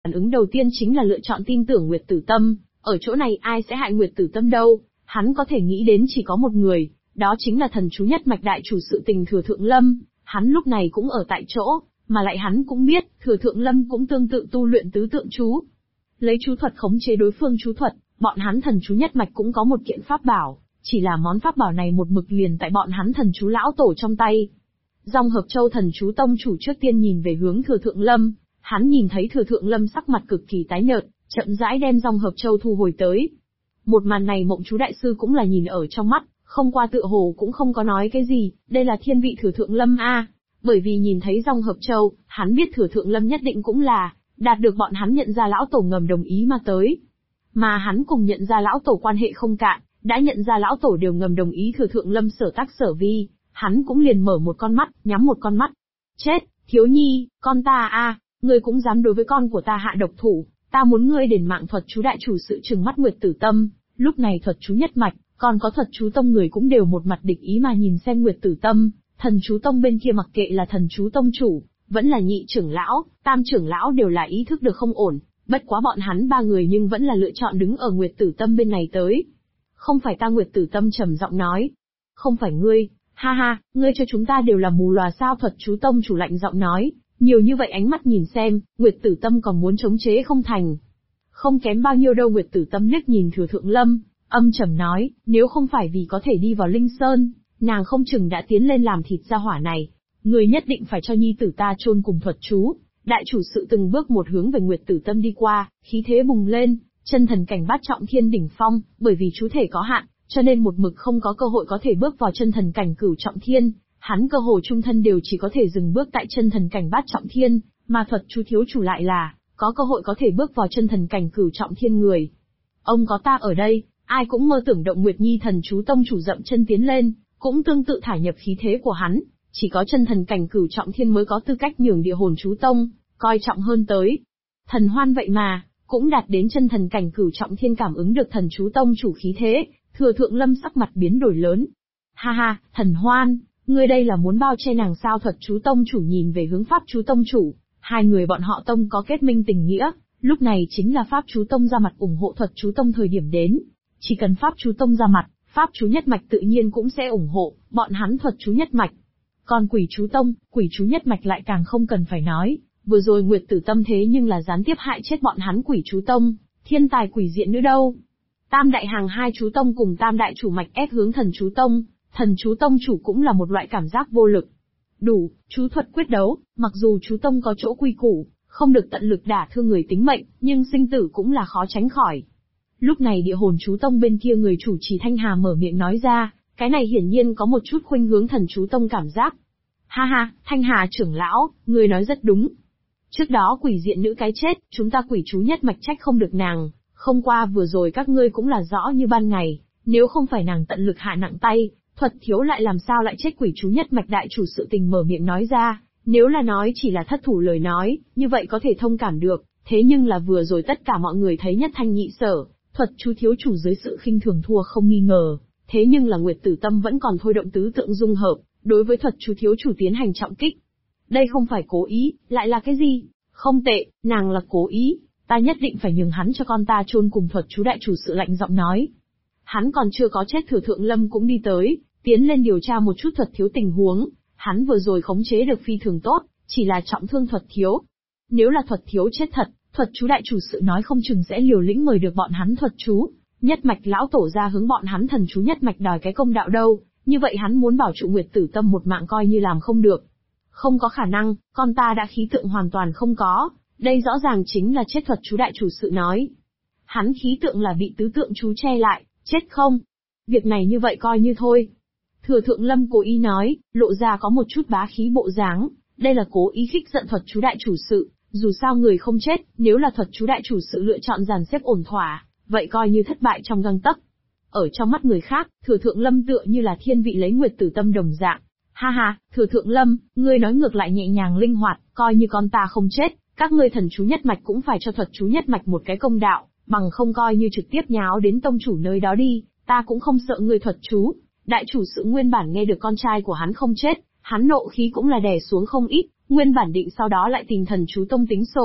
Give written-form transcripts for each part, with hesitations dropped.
Phản ứng đầu tiên chính là lựa chọn tin tưởng Nguyệt Tử Tâm, ở chỗ này ai sẽ hại Nguyệt Tử Tâm đâu, hắn có thể nghĩ đến chỉ có một người, đó chính là thần chú nhất mạch đại chủ sự tình Thừa Thượng Lâm, hắn lúc này cũng ở tại chỗ, mà lại hắn cũng biết, Thừa Thượng Lâm cũng tương tự tu luyện tứ tượng chú. Lấy chú thuật khống chế đối phương chú thuật, bọn hắn thần chú nhất mạch cũng có một kiện pháp bảo, chỉ là món pháp bảo này một mực liền tại bọn hắn thần chú lão tổ trong tay. Dòng Hợp Châu thần chú tông chủ trước tiên nhìn về hướng Thừa Thượng Lâm, hắn nhìn thấy Thừa Thượng Lâm sắc mặt cực kỳ tái nhợt, chậm rãi đem Dòng Hợp Châu thu hồi tới. Một màn này Mộng Chú đại sư cũng là nhìn ở trong mắt, không qua tựa hồ cũng không có nói cái gì, đây là thiên vị Thừa Thượng Lâm a. Bởi vì nhìn thấy Dòng Hợp Châu, hắn biết Thừa Thượng Lâm nhất định cũng là đạt được bọn hắn nhận ra lão tổ ngầm đồng ý mà tới. Mà hắn cùng nhận ra lão tổ quan hệ không cạn, đã nhận ra lão tổ đều ngầm đồng ý Thừa Thượng Lâm sở tác sở vi, hắn cũng liền mở một con mắt, nhắm một con mắt. Chết, thiếu nhi, con ta a, ngươi cũng dám đối với con của ta hạ độc thủ, ta muốn ngươi đền mạng. Thuật chú đại chủ sự trừng mắt Nguyệt Tử Tâm, lúc này thuật chú nhất mạch, còn có thuật chú tông người cũng đều một mặt địch ý mà nhìn xem Nguyệt Tử Tâm. Thần chú tông bên kia mặc kệ là thần chú tông chủ, vẫn là nhị trưởng lão, tam trưởng lão đều là ý thức được không ổn, bất quá bọn hắn ba người nhưng vẫn là lựa chọn đứng ở Nguyệt Tử Tâm bên này tới. Không phải ta. Nguyệt Tử Tâm trầm giọng nói. Không phải ngươi, ha ha, ngươi cho chúng ta đều là mù lòa sao? Thuật chú tông chủ lạnh giọng nói, nhiều như vậy ánh mắt nhìn xem, Nguyệt Tử Tâm còn muốn chống chế không thành. Không kém bao nhiêu đâu. Nguyệt Tử Tâm liếc nhìn Thừa Thượng Lâm, âm trầm nói, nếu không phải vì có thể đi vào Linh Sơn, nàng không chừng đã tiến lên làm thịt gia hỏa này. Người nhất định phải cho nhi tử ta chôn cùng thuật chú. Đại chủ sự từng bước một hướng về Nguyệt Tử Tâm đi qua, khí thế bùng lên, chân thần cảnh bát trọng thiên đỉnh phong, bởi vì chú thể có hạn, cho nên một mực không có cơ hội có thể bước vào chân thần cảnh cửu trọng thiên, hắn cơ hồ trung thân đều chỉ có thể dừng bước tại chân thần cảnh bát trọng thiên, mà thuật chú thiếu chủ lại là có cơ hội có thể bước vào chân thần cảnh cửu trọng thiên người. Ông có ta ở đây, ai cũng mơ tưởng động. Nguyệt Nhi thần chú tông chủ dậm chân tiến lên, cũng tương tự thả nhập khí thế của hắn, chỉ có chân thần cảnh cửu trọng thiên mới có tư cách nhường Địa Hồn chú tông coi trọng hơn tới. Thần Hoan vậy mà cũng đạt đến chân thần cảnh cửu trọng thiên, cảm ứng được thần chú tông chủ khí thế, Thừa Thượng Lâm sắc mặt biến đổi lớn. Ha ha, Thần Hoan, ngươi đây là muốn bao che nàng sao? Thuật chú tông chủ nhìn về hướng Pháp chú tông chủ, hai người bọn họ tông có kết minh tình nghĩa, lúc này chính là Pháp chú tông ra mặt ủng hộ thuật chú tông thời điểm đến. Chỉ cần Pháp chú tông ra mặt, Pháp chú nhất mạch tự nhiên cũng sẽ ủng hộ bọn hắn thuật chú nhất mạch. Còn Quỷ chú tông, Quỷ chú nhất mạch lại càng không cần phải nói, vừa rồi Nguyệt Tử Tâm thế nhưng là gián tiếp hại chết bọn hắn Quỷ chú tông, thiên tài quỷ diện nữa đâu. Tam đại hàng hai chú tông cùng tam đại chủ mạch ép hướng thần chú tông chủ cũng là một loại cảm giác vô lực. Đủ, chú thuật quyết đấu, mặc dù chú tông có chỗ quy củ, không được tận lực đả thương người tính mệnh, nhưng sinh tử cũng là khó tránh khỏi. Lúc này Địa Hồn chú tông bên kia người chủ trì Thanh Hà mở miệng nói ra, cái này hiển nhiên có một chút khuynh hướng thần chú tông cảm giác. Ha ha, Thanh Hà trưởng lão, người nói rất đúng. Trước đó quỷ diện nữ cái chết, chúng ta Quỷ chú nhất mạch trách không được nàng, không qua vừa rồi các ngươi cũng là rõ như ban ngày, nếu không phải nàng tận lực hạ nặng tay, thuật thiếu lại làm sao lại trách Quỷ chú nhất mạch. Đại chủ sự tình mở miệng nói ra, nếu là nói chỉ là thất thủ lời nói, như vậy có thể thông cảm được, thế nhưng là vừa rồi tất cả mọi người thấy nhất thanh nhị sở, thuật chú thiếu chủ dưới sự khinh thường thua không nghi ngờ, thế nhưng là Nguyệt Tử Tâm vẫn còn thôi động tứ tượng dung hợp, đối với thuật chú thiếu chủ tiến hành trọng kích. Đây không phải cố ý, lại là cái gì? Không tệ, nàng là cố ý, ta nhất định phải nhường hắn cho con ta chôn cùng. Thuật chú đại chủ sự lạnh giọng nói. Hắn còn chưa có chết, Thừa Thượng Lâm cũng đi tới, tiến lên điều tra một chút thuật thiếu tình huống, hắn vừa rồi khống chế được phi thường tốt, chỉ là trọng thương thuật thiếu. Nếu là thuật thiếu chết thật, thuật chú đại chủ sự nói không chừng sẽ liều lĩnh mời được bọn hắn thuật chú nhất mạch lão tổ ra hướng bọn hắn thần chú nhất mạch đòi cái công đạo đâu, như vậy hắn muốn bảo trụ Nguyệt Tử Tâm một mạng coi như làm không được. Không có khả năng, con ta đã khí tượng hoàn toàn không có, đây rõ ràng chính là chết. Thuật chú đại chủ sự nói. Hắn khí tượng là bị tứ tượng chú che lại, chết không? Việc này như vậy coi như thôi. Thừa Thượng Lâm cố ý nói, lộ ra có một chút bá khí bộ dáng, đây là cố ý khích giận thuật chú đại chủ sự, dù sao người không chết, nếu là thuật chú đại chủ sự lựa chọn dàn xếp ổn thỏa, vậy coi như thất bại trong gang tấc. Ở trong mắt người khác, Thừa Thượng Lâm tựa như là thiên vị lấy Nguyệt Tử Tâm đồng dạng. Ha ha, Thừa Thượng Lâm, ngươi nói ngược lại nhẹ nhàng linh hoạt, coi như con ta không chết, các ngươi thần chú nhất mạch cũng phải cho thuật chú nhất mạch một cái công đạo, bằng không coi như trực tiếp nháo đến tông chủ nơi đó đi, ta cũng không sợ ngươi thuật chú. Đại chủ sự nguyên bản nghe được con trai của hắn không chết, hắn nộ khí cũng là đè xuống không ít, nguyên bản định sau đó lại tìm thần chú tông tính sổ,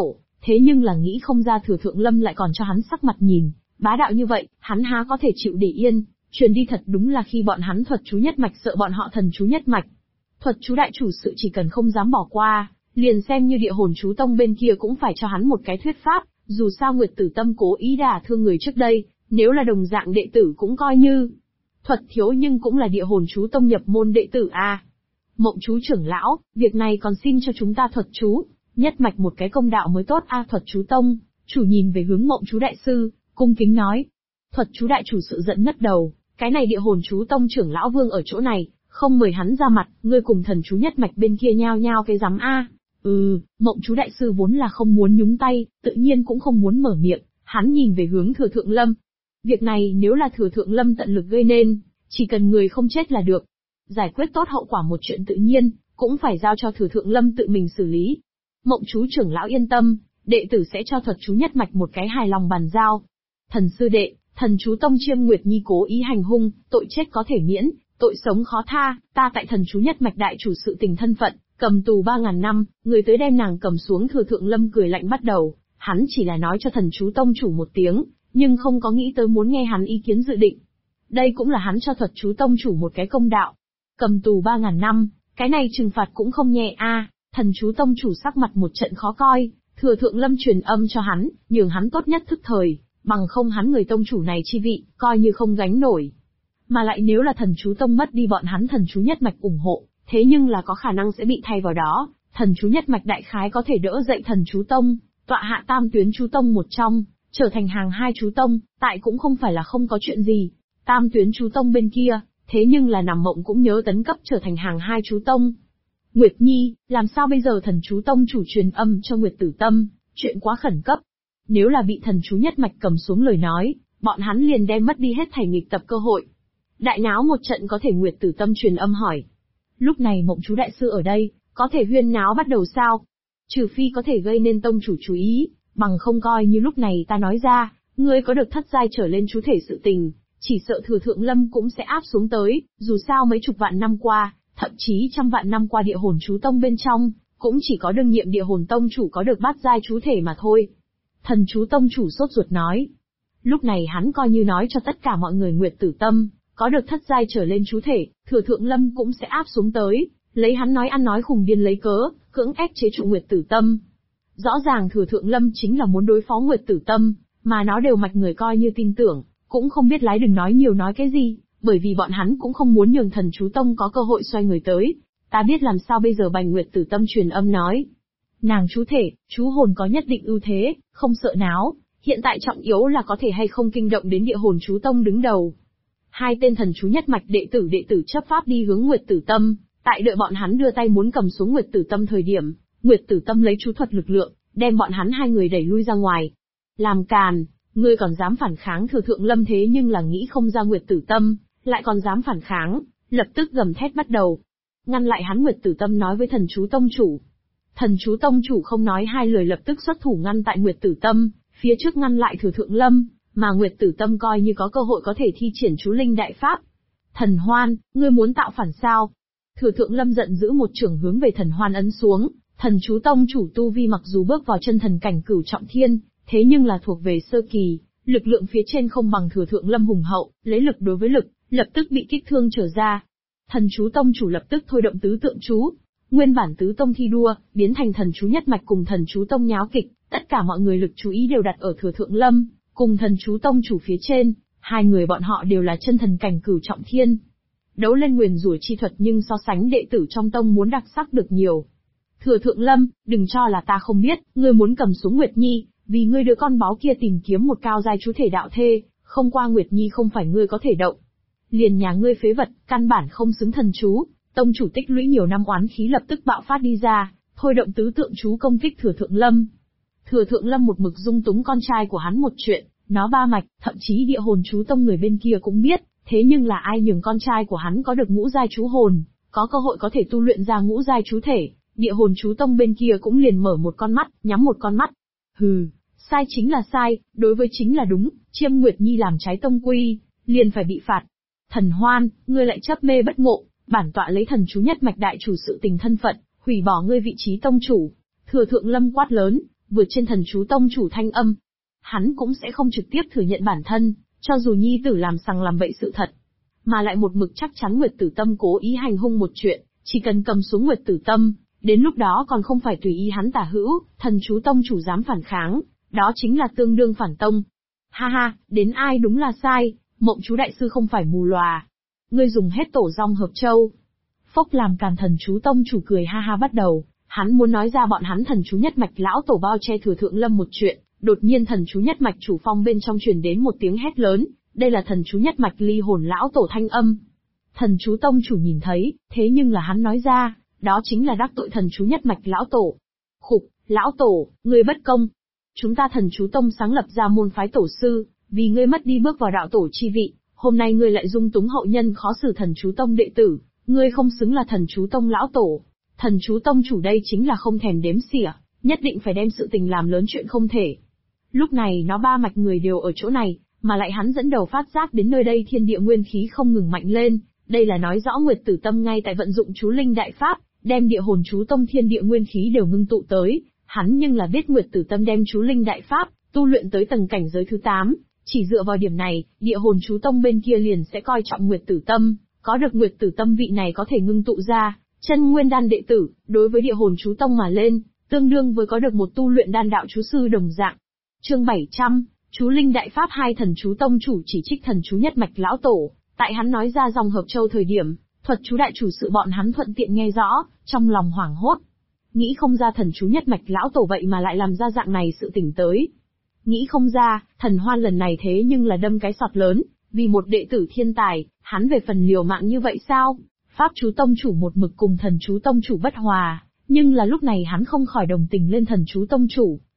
thế nhưng là nghĩ không ra Thừa Thượng Lâm lại còn cho hắn sắc mặt nhìn, bá đạo như vậy, hắn há có thể chịu để yên, truyền đi thật đúng là khi bọn hắn thuật chú nhất mạch sợ bọn họ thần chú nhất mạch. Thuật chú đại chủ sự chỉ cần không dám bỏ qua, liền xem như địa hồn chú tông bên kia cũng phải cho hắn một cái thuyết pháp, dù sao Nguyệt Tử Tâm cố ý đả thương người trước đây, nếu là đồng dạng đệ tử cũng coi như. Thuật thiếu nhưng cũng là địa hồn chú tông nhập môn đệ tử a. Mộng chú trưởng lão, việc này còn xin cho chúng ta thuật chú, nhất mạch một cái công đạo mới tốt a. Thuật chú tông, chủ nhìn về hướng mộng chú đại sư, cung kính nói. Thuật chú đại chủ sự giận ngất đầu, cái này địa hồn chú tông trưởng lão vương ở chỗ này, không mời hắn ra mặt, ngươi cùng thần chú nhất mạch bên kia nhao nhao cái rắm a. Mộng chú đại sư vốn là không muốn nhúng tay, tự nhiên cũng không muốn mở miệng, hắn nhìn về hướng Thừa Thượng Lâm. Việc này nếu là Thừa Thượng Lâm tận lực gây nên, chỉ cần người không chết là được. Giải quyết tốt hậu quả một chuyện tự nhiên, cũng phải giao cho Thừa Thượng Lâm tự mình xử lý. Mộng chú trưởng lão yên tâm, đệ tử sẽ cho thuật chú nhất mạch một cái hài lòng bàn giao. Thần sư đệ, thần chú tông Chiêm Nguyệt Nhi cố ý hành hung, tội chết có thể miễn, tội sống khó tha, ta tại thần chú nhất mạch đại chủ sự tình thân phận, cầm tù 3.000 năm, người tới đem nàng cầm xuống. Thừa Thượng Lâm cười lạnh bắt đầu, hắn chỉ là nói cho thần chú tông chủ một tiếng, nhưng không có nghĩ tới muốn nghe hắn ý kiến dự định. Đây cũng là hắn cho thuật chú tông chủ một cái công đạo. Cầm tù 3.000 năm, cái này trừng phạt cũng không nhẹ a. Thần chú tông chủ sắc mặt một trận khó coi, Thừa Thượng Lâm truyền âm cho hắn, nhường hắn tốt nhất thức thời, bằng không hắn người tông chủ này chi vị, coi như không gánh nổi. Mà lại nếu là thần chú tông mất đi bọn hắn thần chú nhất mạch ủng hộ, thế nhưng là có khả năng sẽ bị thay vào đó, thần chú nhất mạch đại khái có thể đỡ dậy thần chú tông, tọa hạ tam tuyến chú tông một trong, trở thành hàng hai chú tông, tại cũng không phải là không có chuyện gì. Tam tuyến chú tông bên kia, thế nhưng là nằm mộng cũng nhớ tấn cấp trở thành hàng hai chú tông. Nguyệt Nhi, làm sao bây giờ? Thần chú tông chủ truyền âm cho Nguyệt Tử Tâm, chuyện quá khẩn cấp. Nếu là bị thần chú nhất mạch cầm xuống lời nói, bọn hắn liền đem mất đi hết thảy nghịch tập cơ hội. Đại náo một trận có thể. Nguyệt Tử Tâm truyền âm hỏi. Lúc này mộng chú đại sư ở đây, có thể huyên náo bắt đầu sao? Trừ phi có thể gây nên tông chủ chú ý, bằng không coi như lúc này ta nói ra, ngươi có được thất giai trở lên chú thể sự tình, chỉ sợ Thừa Thượng Lâm cũng sẽ áp xuống tới, dù sao mấy chục vạn năm qua, thậm chí trăm vạn năm qua địa hồn chú tông bên trong, cũng chỉ có đương nhiệm địa hồn tông chủ có được bát giai chú thể mà thôi. Thần chú tông chủ sốt ruột nói. Lúc này hắn coi như nói cho tất cả mọi người Nguyệt Tử Tâm, có được thất giai trở lên chú thể, Thừa Thượng Lâm cũng sẽ áp xuống tới, lấy hắn nói ăn nói khùng điên lấy cớ, cưỡng ép chế trụ Nguyệt Tử Tâm. Rõ ràng Thừa Thượng Lâm chính là muốn đối phó Nguyệt Tử Tâm, mà nó đều mạch người coi như tin tưởng, cũng không biết lái đừng nói nhiều nói cái gì, bởi vì bọn hắn cũng không muốn nhường thần chú tông có cơ hội xoay người tới. Ta biết làm sao bây giờ. Bành Nguyệt Tử Tâm truyền âm nói. Nàng chú thể, chú hồn có nhất định ưu thế, không sợ náo, hiện tại trọng yếu là có thể hay không kinh động đến địa hồn chú tông đứng đầu. Hai tên thần chú nhất mạch đệ tử chấp pháp đi hướng Nguyệt Tử Tâm, tại đợi bọn hắn đưa tay muốn cầm xuống Nguyệt Tử Tâm thời điểm, Nguyệt Tử Tâm lấy chú thuật lực lượng, đem bọn hắn hai người đẩy lui ra ngoài. Làm càn, ngươi còn dám phản kháng? Thừa Thượng Lâm thế nhưng là nghĩ không ra Nguyệt Tử Tâm lại còn dám phản kháng, lập tức gầm thét bắt đầu. Ngăn lại hắn. Nguyệt Tử Tâm nói với thần chú tông chủ. Thần chú tông chủ không nói hai lời lập tức xuất thủ ngăn tại Nguyệt Tử Tâm, phía trước ngăn lại Thừa Thượng Lâm, mà Nguyệt Tử Tâm coi như có cơ hội có thể thi triển chú linh đại pháp. Thần Hoan, ngươi muốn tạo phản sao? Thừa Thượng Lâm giận dữ một chưởng hướng về Thần Hoan ấn xuống. Thần chú tông chủ tu vi mặc dù bước vào chân thần cảnh cửu trọng thiên, thế nhưng là thuộc về sơ kỳ, lực lượng phía trên không bằng Thừa Thượng Lâm hùng hậu, lấy lực đối với lực, lập tức bị kích thương trở ra. Thần chú tông chủ lập tức thôi động tứ tượng chú, nguyên bản tứ tông thi đua, biến thành thần chú nhất mạch cùng thần chú tông nháo kịch, tất cả mọi người lực chú ý đều đặt ở Thừa Thượng Lâm, cùng thần chú tông chủ phía trên, hai người bọn họ đều là chân thần cảnh cửu trọng thiên. Đấu lên nguyền rủa chi thuật nhưng so sánh đệ tử trong tông muốn đặc sắc được nhiều. Thừa Thượng Lâm, đừng cho là ta không biết, ngươi muốn cầm xuống Nguyệt Nhi, vì ngươi đứa con báo kia tìm kiếm một cao giai chú thể đạo thê, không qua Nguyệt Nhi không phải ngươi có thể động. Liền nhà ngươi phế vật, căn bản không xứng thần chú, tông chủ tích lũy nhiều năm oán khí lập tức bạo phát đi ra, thôi động tứ tượng chú công kích Thừa Thượng Lâm. Thừa Thượng Lâm một mực dung túng con trai của hắn một chuyện, nó ba mạch, thậm chí địa hồn chú tông người bên kia cũng biết, thế nhưng là ai nhường con trai của hắn có được ngũ giai chú hồn, có cơ hội có thể tu luyện ra ngũ giai chú thể, địa hồn chú tông bên kia cũng liền mở một con mắt, nhắm một con mắt. Hừ, sai chính là sai, đối với chính là đúng, Chiêm Nguyệt Nhi làm trái tông quy, liền phải bị phạt. Thần Hoan, ngươi lại chấp mê bất ngộ, bản tọa lấy thần chú nhất mạch đại chủ sự tình thân phận, hủy bỏ ngươi vị trí tông chủ. Thừa Thượng Lâm quát lớn, vượt trên thần chú tông chủ Thanh Âm. Hắn cũng sẽ không trực tiếp thừa nhận bản thân, cho dù nhi tử làm sằng làm bậy sự thật, mà lại một mực chắc chắn Nguyệt Tử Tâm cố ý hành hung một chuyện, chỉ cần cầm xuống Nguyệt Tử Tâm, đến lúc đó còn không phải tùy ý hắn tả hữu, thần chú tông chủ dám phản kháng, đó chính là tương đương phản tông. Ha ha, đến ai đúng là sai, Mộng chú đại sư không phải mù lòa. Ngươi dùng hết tổ rong hợp châu. Phốc làm Càn thần chú tông chủ cười ha ha bắt đầu, hắn muốn nói ra bọn hắn thần chú nhất mạch lão tổ bao che thừa thượng lâm một chuyện, đột nhiên thần chú nhất mạch chủ phong bên trong truyền đến một tiếng hét lớn, đây là thần chú nhất mạch ly hồn lão tổ Thanh Âm. Thần chú tông chủ nhìn thấy, thế nhưng là hắn nói ra, đó chính là đắc tội thần chú nhất mạch lão tổ. Khục, lão tổ, ngươi bất công. Chúng ta thần chú tông sáng lập ra môn phái tổ sư, vì ngươi mất đi bước vào đạo tổ chi vị, hôm nay ngươi lại dung túng hậu nhân khó xử thần chú tông đệ tử, ngươi không xứng là thần chú tông lão tổ. Thần chú tông chủ đây chính là không thèm đếm xỉa, nhất định phải đem sự tình làm lớn chuyện không thể. Lúc này nó ba mạch người đều ở chỗ này, mà lại hắn dẫn đầu phát giác đến nơi đây thiên địa nguyên khí không ngừng mạnh lên, đây là nói rõ Nguyệt Tử Tâm ngay tại vận dụng chú linh đại pháp, đem địa hồn chú tông thiên địa nguyên khí đều ngưng tụ tới, hắn nhưng là biết Nguyệt Tử Tâm đem chú linh đại pháp tu luyện tới tầng cảnh giới thứ 8, chỉ dựa vào điểm này, địa hồn chú tông bên kia liền sẽ coi trọng Nguyệt Tử Tâm, có được Nguyệt Tử Tâm vị này có thể ngưng tụ ra chân nguyên đan đệ tử, đối với địa hồn chú tông mà lên, tương đương với có được một tu luyện đan đạo chú sư đồng dạng. Chương 700, chú linh đại pháp hai thần chú tông chủ chỉ trích thần chú nhất mạch lão tổ, tại hắn nói ra dòng hợp châu thời điểm, thuật chú đại chủ sự bọn hắn thuận tiện nghe rõ, trong lòng hoảng hốt. Nghĩ không ra thần chú nhất mạch lão tổ vậy mà lại làm ra dạng này sự tỉnh tới. Nghĩ không ra, thần hoan lần này thế nhưng là đâm cái sọt lớn, vì một đệ tử thiên tài, hắn về phần liều mạng như vậy sao? Pháp chú tông chủ một mực cùng thần chú tông chủ bất hòa, nhưng là lúc này hắn không khỏi đồng tình lên thần chú tông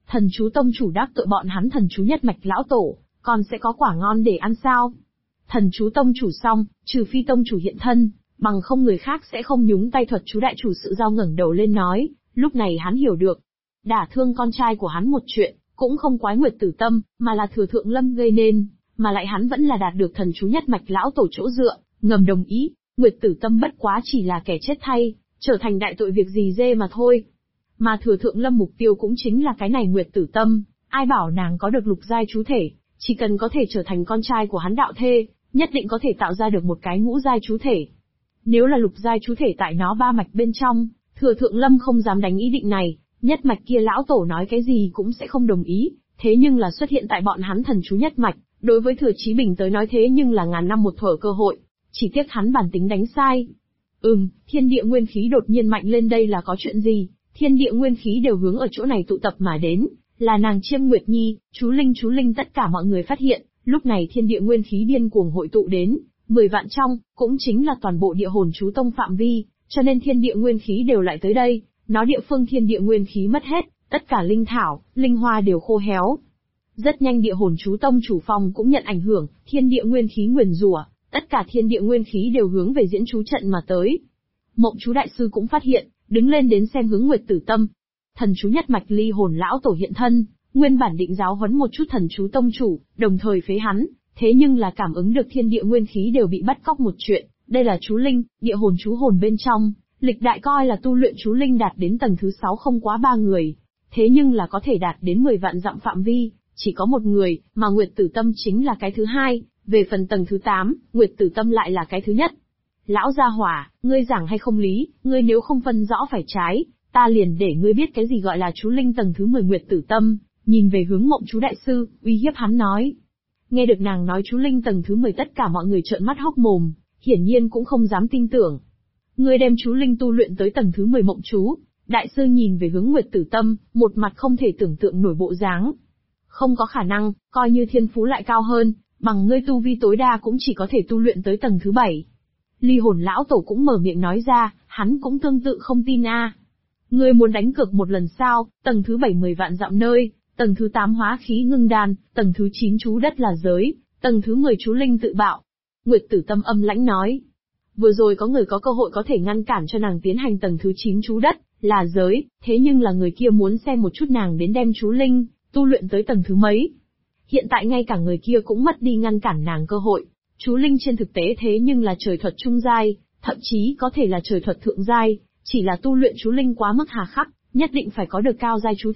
chủ đắc tội bọn hắn thần chú nhất mạch lão tổ, còn sẽ có quả ngon để ăn sao? Thần chú tông chủ xong, trừ phi tông chủ hiện thân, bằng không người khác sẽ không nhúng tay thuật chú đại chủ sự giao ngẩng đầu lên nói, lúc này hắn hiểu được. Đả thương con trai của hắn một chuyện, cũng không quái Nguyệt Tử Tâm, mà là Thừa Thượng Lâm gây nên, mà lại hắn vẫn là đạt được thần chú nhất mạch lão tổ chỗ dựa, ngầm đồng ý, Nguyệt Tử Tâm bất quá chỉ là kẻ chết thay, trở thành đại tội việc gì dê mà thôi. Mà Thừa Thượng Lâm mục tiêu cũng chính là cái này Nguyệt Tử Tâm, ai bảo nàng có được lục giai chú thể, chỉ cần có thể trở thành con trai của hắn đạo thê, nhất định có thể tạo ra được một cái ngũ giai chú thể. Nếu là lục giai chú thể tại nó ba mạch bên trong, Thừa Thượng Lâm không dám đánh ý định này, nhất mạch kia lão tổ nói cái gì cũng sẽ không đồng ý, thế nhưng là xuất hiện tại bọn hắn thần chú nhất mạch, đối với Thừa Chí Bình tới nói thế nhưng là ngàn năm một thuở cơ hội, chỉ tiếc hắn bản tính đánh sai. Thiên địa nguyên khí đột nhiên mạnh lên đây là có chuyện gì? Thiên địa nguyên khí đều hướng ở chỗ này tụ tập mà đến, là nàng Chiêm Nguyệt Nhi, chú linh tất cả mọi người phát hiện, lúc này thiên địa nguyên khí điên cuồng hội tụ đến, 10 vạn trong, cũng chính là toàn bộ địa hồn chú tông phạm vi, cho nên thiên địa nguyên khí đều lại tới đây, nó địa phương thiên địa nguyên khí mất hết, tất cả linh thảo, linh hoa đều khô héo. Rất nhanh địa hồn chú tông chủ phong cũng nhận ảnh hưởng, thiên địa nguyên khí nguyền rủa, tất cả thiên địa nguyên khí đều hướng về diễn chú trận mà tới. Mộng chú đại sư cũng phát hiện, đứng lên đến xem hướng Nguyệt Tử Tâm. Thần chú nhất mạch ly hồn lão tổ hiện thân, nguyên bản định giáo huấn một chút thần chú tông chủ, đồng thời phế hắn, thế nhưng là cảm ứng được thiên địa nguyên khí đều bị bắt cóc một chuyện, đây là chú linh, địa hồn chú hồn bên trong, lịch đại coi là tu luyện chú linh đạt đến tầng thứ 6 không quá 3 người, thế nhưng là có thể đạt đến 10 vạn dặm phạm vi, chỉ có một người, mà Nguyệt Tử Tâm chính là cái thứ hai, về phần tầng thứ 8, Nguyệt Tử Tâm lại là cái thứ nhất. Lão gia hỏa, ngươi giảng hay không lý, ngươi nếu không phân rõ phải trái, ta liền để ngươi biết cái gì gọi là chú linh tầng thứ 10 Nguyệt Tử Tâm, nhìn về hướng Mộng chú đại sư, uy hiếp hắn nói. Nghe được nàng nói chú linh tầng thứ 10 tất cả mọi người trợn mắt hốc mồm, hiển nhiên cũng không dám tin tưởng. Ngươi đem chú linh tu luyện tới tầng thứ 10 Mộng chú, đại sư nhìn về hướng Nguyệt Tử Tâm, một mặt không thể tưởng tượng nổi bộ dáng. Không có khả năng, coi như thiên phú lại cao hơn, bằng ngươi tu vi tối đa cũng chỉ có thể tu luyện tới tầng thứ 7. Ly hồn lão tổ cũng mở miệng nói ra, hắn cũng tương tự không tin a. Ngươi muốn đánh cược một lần sao, tầng thứ 7 10 vạn dặm nơi, tầng thứ 8 hóa khí ngưng đan, tầng thứ 9 chú đất là giới, tầng thứ 10 chú linh tự bạo. Nguyệt Tử Tâm âm lãnh nói. Vừa rồi có người có cơ hội có thể ngăn cản cho nàng tiến hành tầng thứ 9 chú đất, là giới, thế nhưng là người kia muốn xem một chút nàng đến đem chú linh, tu luyện tới tầng thứ mấy. Hiện tại ngay cả người kia cũng mất đi ngăn cản nàng cơ hội. Chú linh trên thực tế thế nhưng là trời thuật trung giai, thậm chí có thể là trời thuật thượng giai, chỉ là tu luyện chú linh quá mức hà khắc, nhất định phải có được cao giai chú thể,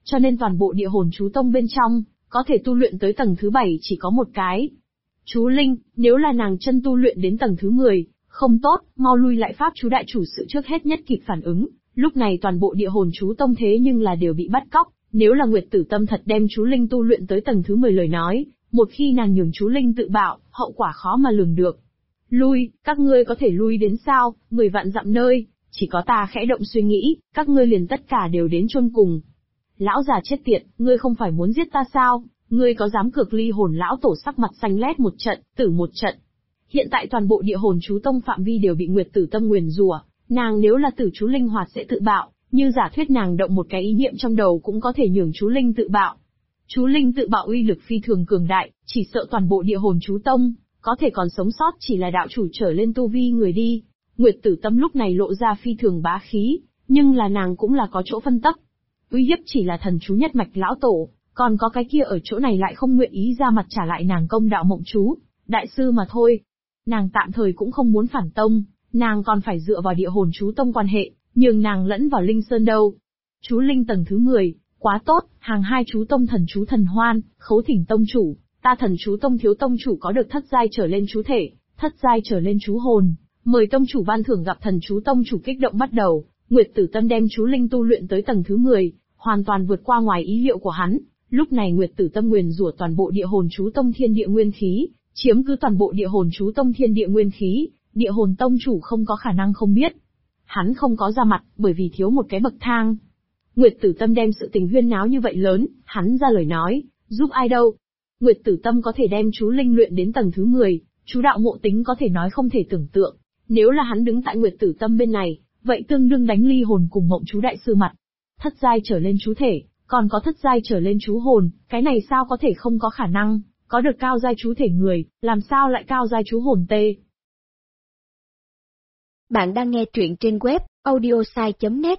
cho nên toàn bộ địa hồn chú tông bên trong, có thể tu luyện tới tầng thứ 7 chỉ có một cái. Chú Linh, nếu là nàng chân tu luyện đến tầng thứ 10, không tốt, mau lui lại pháp chú đại chủ sự trước hết nhất kịp phản ứng. Lúc này toàn bộ địa hồn chú tông thế nhưng là đều bị bắt cóc, nếu là Nguyệt Tử Tâm thật đem chú Linh tu luyện tới tầng thứ 10 lời nói, một khi nàng nhường chú Linh tự bạo, hậu quả khó mà lường được. Lui, các ngươi có thể lui đến sao, 10 vạn dặm nơi, chỉ có ta khẽ động suy nghĩ, các ngươi liền tất cả đều đến chôn cùng. Lão già chết tiệt, ngươi không phải muốn giết ta sao, ngươi có dám cược ly hồn lão tổ sắc mặt xanh lét một trận, tử một trận. Hiện tại toàn bộ địa hồn chú tông phạm vi đều bị Nguyệt Tử Tâm nguyền rủa, nàng nếu là tử chú linh hoạt sẽ tự bạo, như giả thuyết nàng động một cái ý niệm trong đầu cũng có thể nhường chú linh tự bạo. Chú linh tự bạo uy lực phi thường cường đại, chỉ sợ toàn bộ địa hồn chú tông, có thể còn sống sót chỉ là đạo chủ trở lên tu vi người đi. Nguyệt Tử Tâm lúc này lộ ra phi thường bá khí, nhưng là nàng cũng là có chỗ phân tấp. Uy hiếp chỉ là thần chú nhất mạch lão tổ, còn có cái kia ở chỗ này lại không nguyện ý ra mặt trả lại nàng công đạo mộng chú, đại sư mà thôi. Nàng tạm thời cũng không muốn phản tông, nàng còn phải dựa vào địa hồn chú tông quan hệ, nhường nàng lẫn vào Linh Sơn đâu. Chú Linh tầng thứ 10, quá tốt, hàng hai chú tông thần chú thần hoan, khấu thỉnh tông chủ, ta thần chú tông thiếu tông chủ có được thất giai trở lên chú thể, thất giai trở lên chú hồn, mời tông chủ ban thưởng. Gặp thần chú tông chủ kích động bắt đầu, Nguyệt Tử Tâm đem chú Linh tu luyện tới tầng thứ 10, hoàn toàn vượt qua ngoài ý liệu của hắn. Lúc này Nguyệt Tử Tâm nguyền rủa toàn bộ địa hồn chú tông thiên địa nguyên khí, chiếm cứ toàn bộ địa hồn chú tông thiên địa nguyên khí, địa hồn tông chủ không có khả năng không biết. Hắn không có ra mặt, bởi vì thiếu một cái bậc thang. Nguyệt Tử Tâm đem sự tình huyên náo như vậy lớn, hắn ra lời nói, giúp ai đâu. Nguyệt Tử Tâm có thể đem chú Linh luyện đến tầng thứ 10, chú đạo ngộ tính có thể nói không thể tưởng tượng. Nếu là hắn đứng tại Nguyệt Tử Tâm bên này, vậy tương đương đánh ly hồn cùng mộng chú đại sư mặt. Thất giai trở lên chú thể, còn có thất giai trở lên chú hồn, cái này sao có thể không có khả năng, có được cao giai chú thể người, làm sao lại cao giai chú hồn tê. Bạn đang nghe truyện trên web audiosai.net.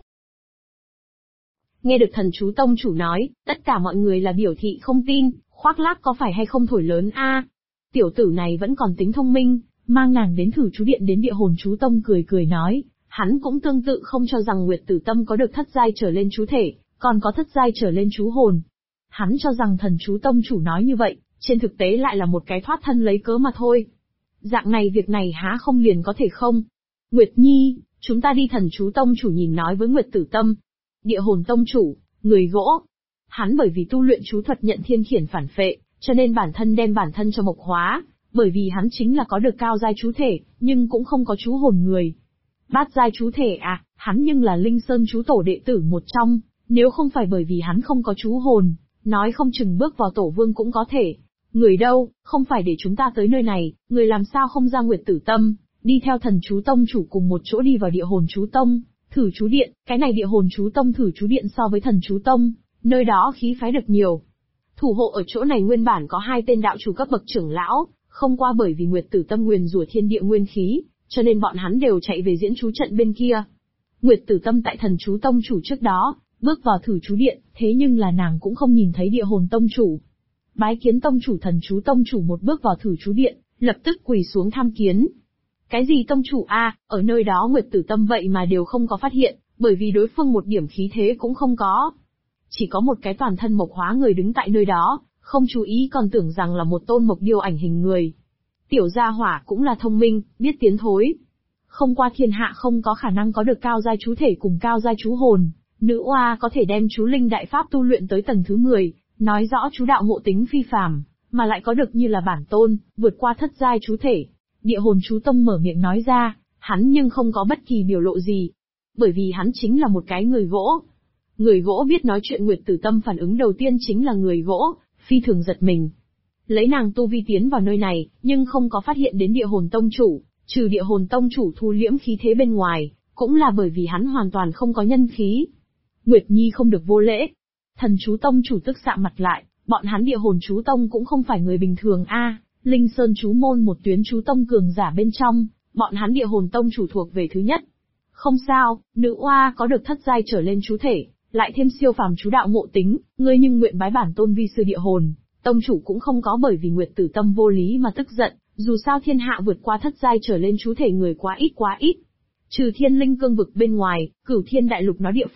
Nghe được thần chú tông chủ nói, tất cả mọi người là biểu thị không tin, khoác lác có phải hay không thổi lớn a. Tiểu tử này vẫn còn tính thông minh, mang nàng đến thử chú điện đến địa hồn chú tông cười cười nói, hắn cũng tương tự không cho rằng Nguyệt Tử Tâm có được thất giai trở lên chú thể, còn có thất giai trở lên chú hồn. Hắn cho rằng thần chú tông chủ nói như vậy, trên thực tế lại là một cái thoát thân lấy cớ mà thôi. Dạng này việc này há không liền có thể không? Nguyệt Nhi, chúng ta đi. Thần chú tông chủ nhìn nói với Nguyệt Tử Tâm. Địa hồn tông chủ, người gỗ. Hắn bởi vì tu luyện chú thuật nhận thiên khiển phản phệ, cho nên bản thân đem bản thân cho mộc hóa, bởi vì hắn chính là có được cao giai chú thể, nhưng cũng không có chú hồn người. Bát giai chú thể à, hắn nhưng là Linh Sơn chú tổ đệ tử một trong, nếu không phải bởi vì hắn không có chú hồn, nói không chừng bước vào tổ vương cũng có thể. Người đâu, không phải để chúng ta tới nơi này, người làm sao không ra Nguyệt Tử Tâm, đi theo thần chú tông chủ cùng một chỗ đi vào địa hồn chú tông, thử chú điện. Cái này địa hồn chú tông thử chú điện so với thần chú tông, nơi đó khí phái được nhiều. Thủ hộ ở chỗ này nguyên bản có 2 tên đạo chủ cấp bậc trưởng lão, không qua bởi vì Nguyệt Tử Tâm nguyền rủa thiên địa nguyên khí, cho nên bọn hắn đều chạy về diễn chú trận bên kia. Nguyệt Tử Tâm tại thần chú tông chủ trước đó, bước vào thử chú điện, thế nhưng là nàng cũng không nhìn thấy địa hồn tông chủ. Bái kiến tông chủ. Thần chú tông chủ một bước vào thử chú điện, lập tức quỳ xuống tham kiến. Cái gì tông chủ a? Ở nơi đó Nguyệt Tử Tâm vậy mà đều không có phát hiện, bởi vì đối phương một điểm khí thế cũng không có. Chỉ có một cái toàn thân mộc hóa người đứng tại nơi đó, không chú ý còn tưởng rằng là một tôn mộc điêu ảnh hình người. Tiểu gia hỏa cũng là thông minh, biết tiến thối. Không qua thiên hạ không có khả năng có được cao giai chú thể cùng cao giai chú hồn, nữ oa có thể đem chú linh đại pháp tu luyện tới tầng thứ 10, nói rõ chú đạo ngộ tính phi phàm, mà lại có được như là bản tôn, vượt qua thất giai chú thể. Địa hồn chú tông mở miệng nói ra, hắn nhưng không có bất kỳ biểu lộ gì, bởi vì hắn chính là một cái người gỗ. Người gỗ biết nói chuyện. Nguyệt Tử Tâm phản ứng đầu tiên chính là người gỗ, phi thường giật mình. Lấy nàng tu vi tiến vào nơi này, nhưng không có phát hiện đến địa hồn tông chủ, trừ địa hồn tông chủ thu liễm khí thế bên ngoài, cũng là bởi vì hắn hoàn toàn không có nhân khí. Nguyệt Nhi không được vô lễ. Thần chú tông chủ tức sạm mặt lại, bọn hắn địa hồn chú tông cũng không phải người bình thường a, Linh Sơn chú môn một tuyến chú tông cường giả bên trong, bọn hắn địa hồn tông chủ thuộc về thứ nhất. Không sao, nữ oa có được thất giai trở lên chú thể, lại thêm siêu phàm chú đạo ngộ tính, ngươi nhưng nguyện bái bản tôn vi sư địa hồn. Tông chủ cũng không có bởi vì Nguyệt Tử Tâm vô lý mà tức giận, dù sao thiên hạ vượt qua thất giai trở lên chú thể người quá ít. Trừ Thiên Linh cương vực bên ngoài, Cửu Thiên đại lục nó địa phương,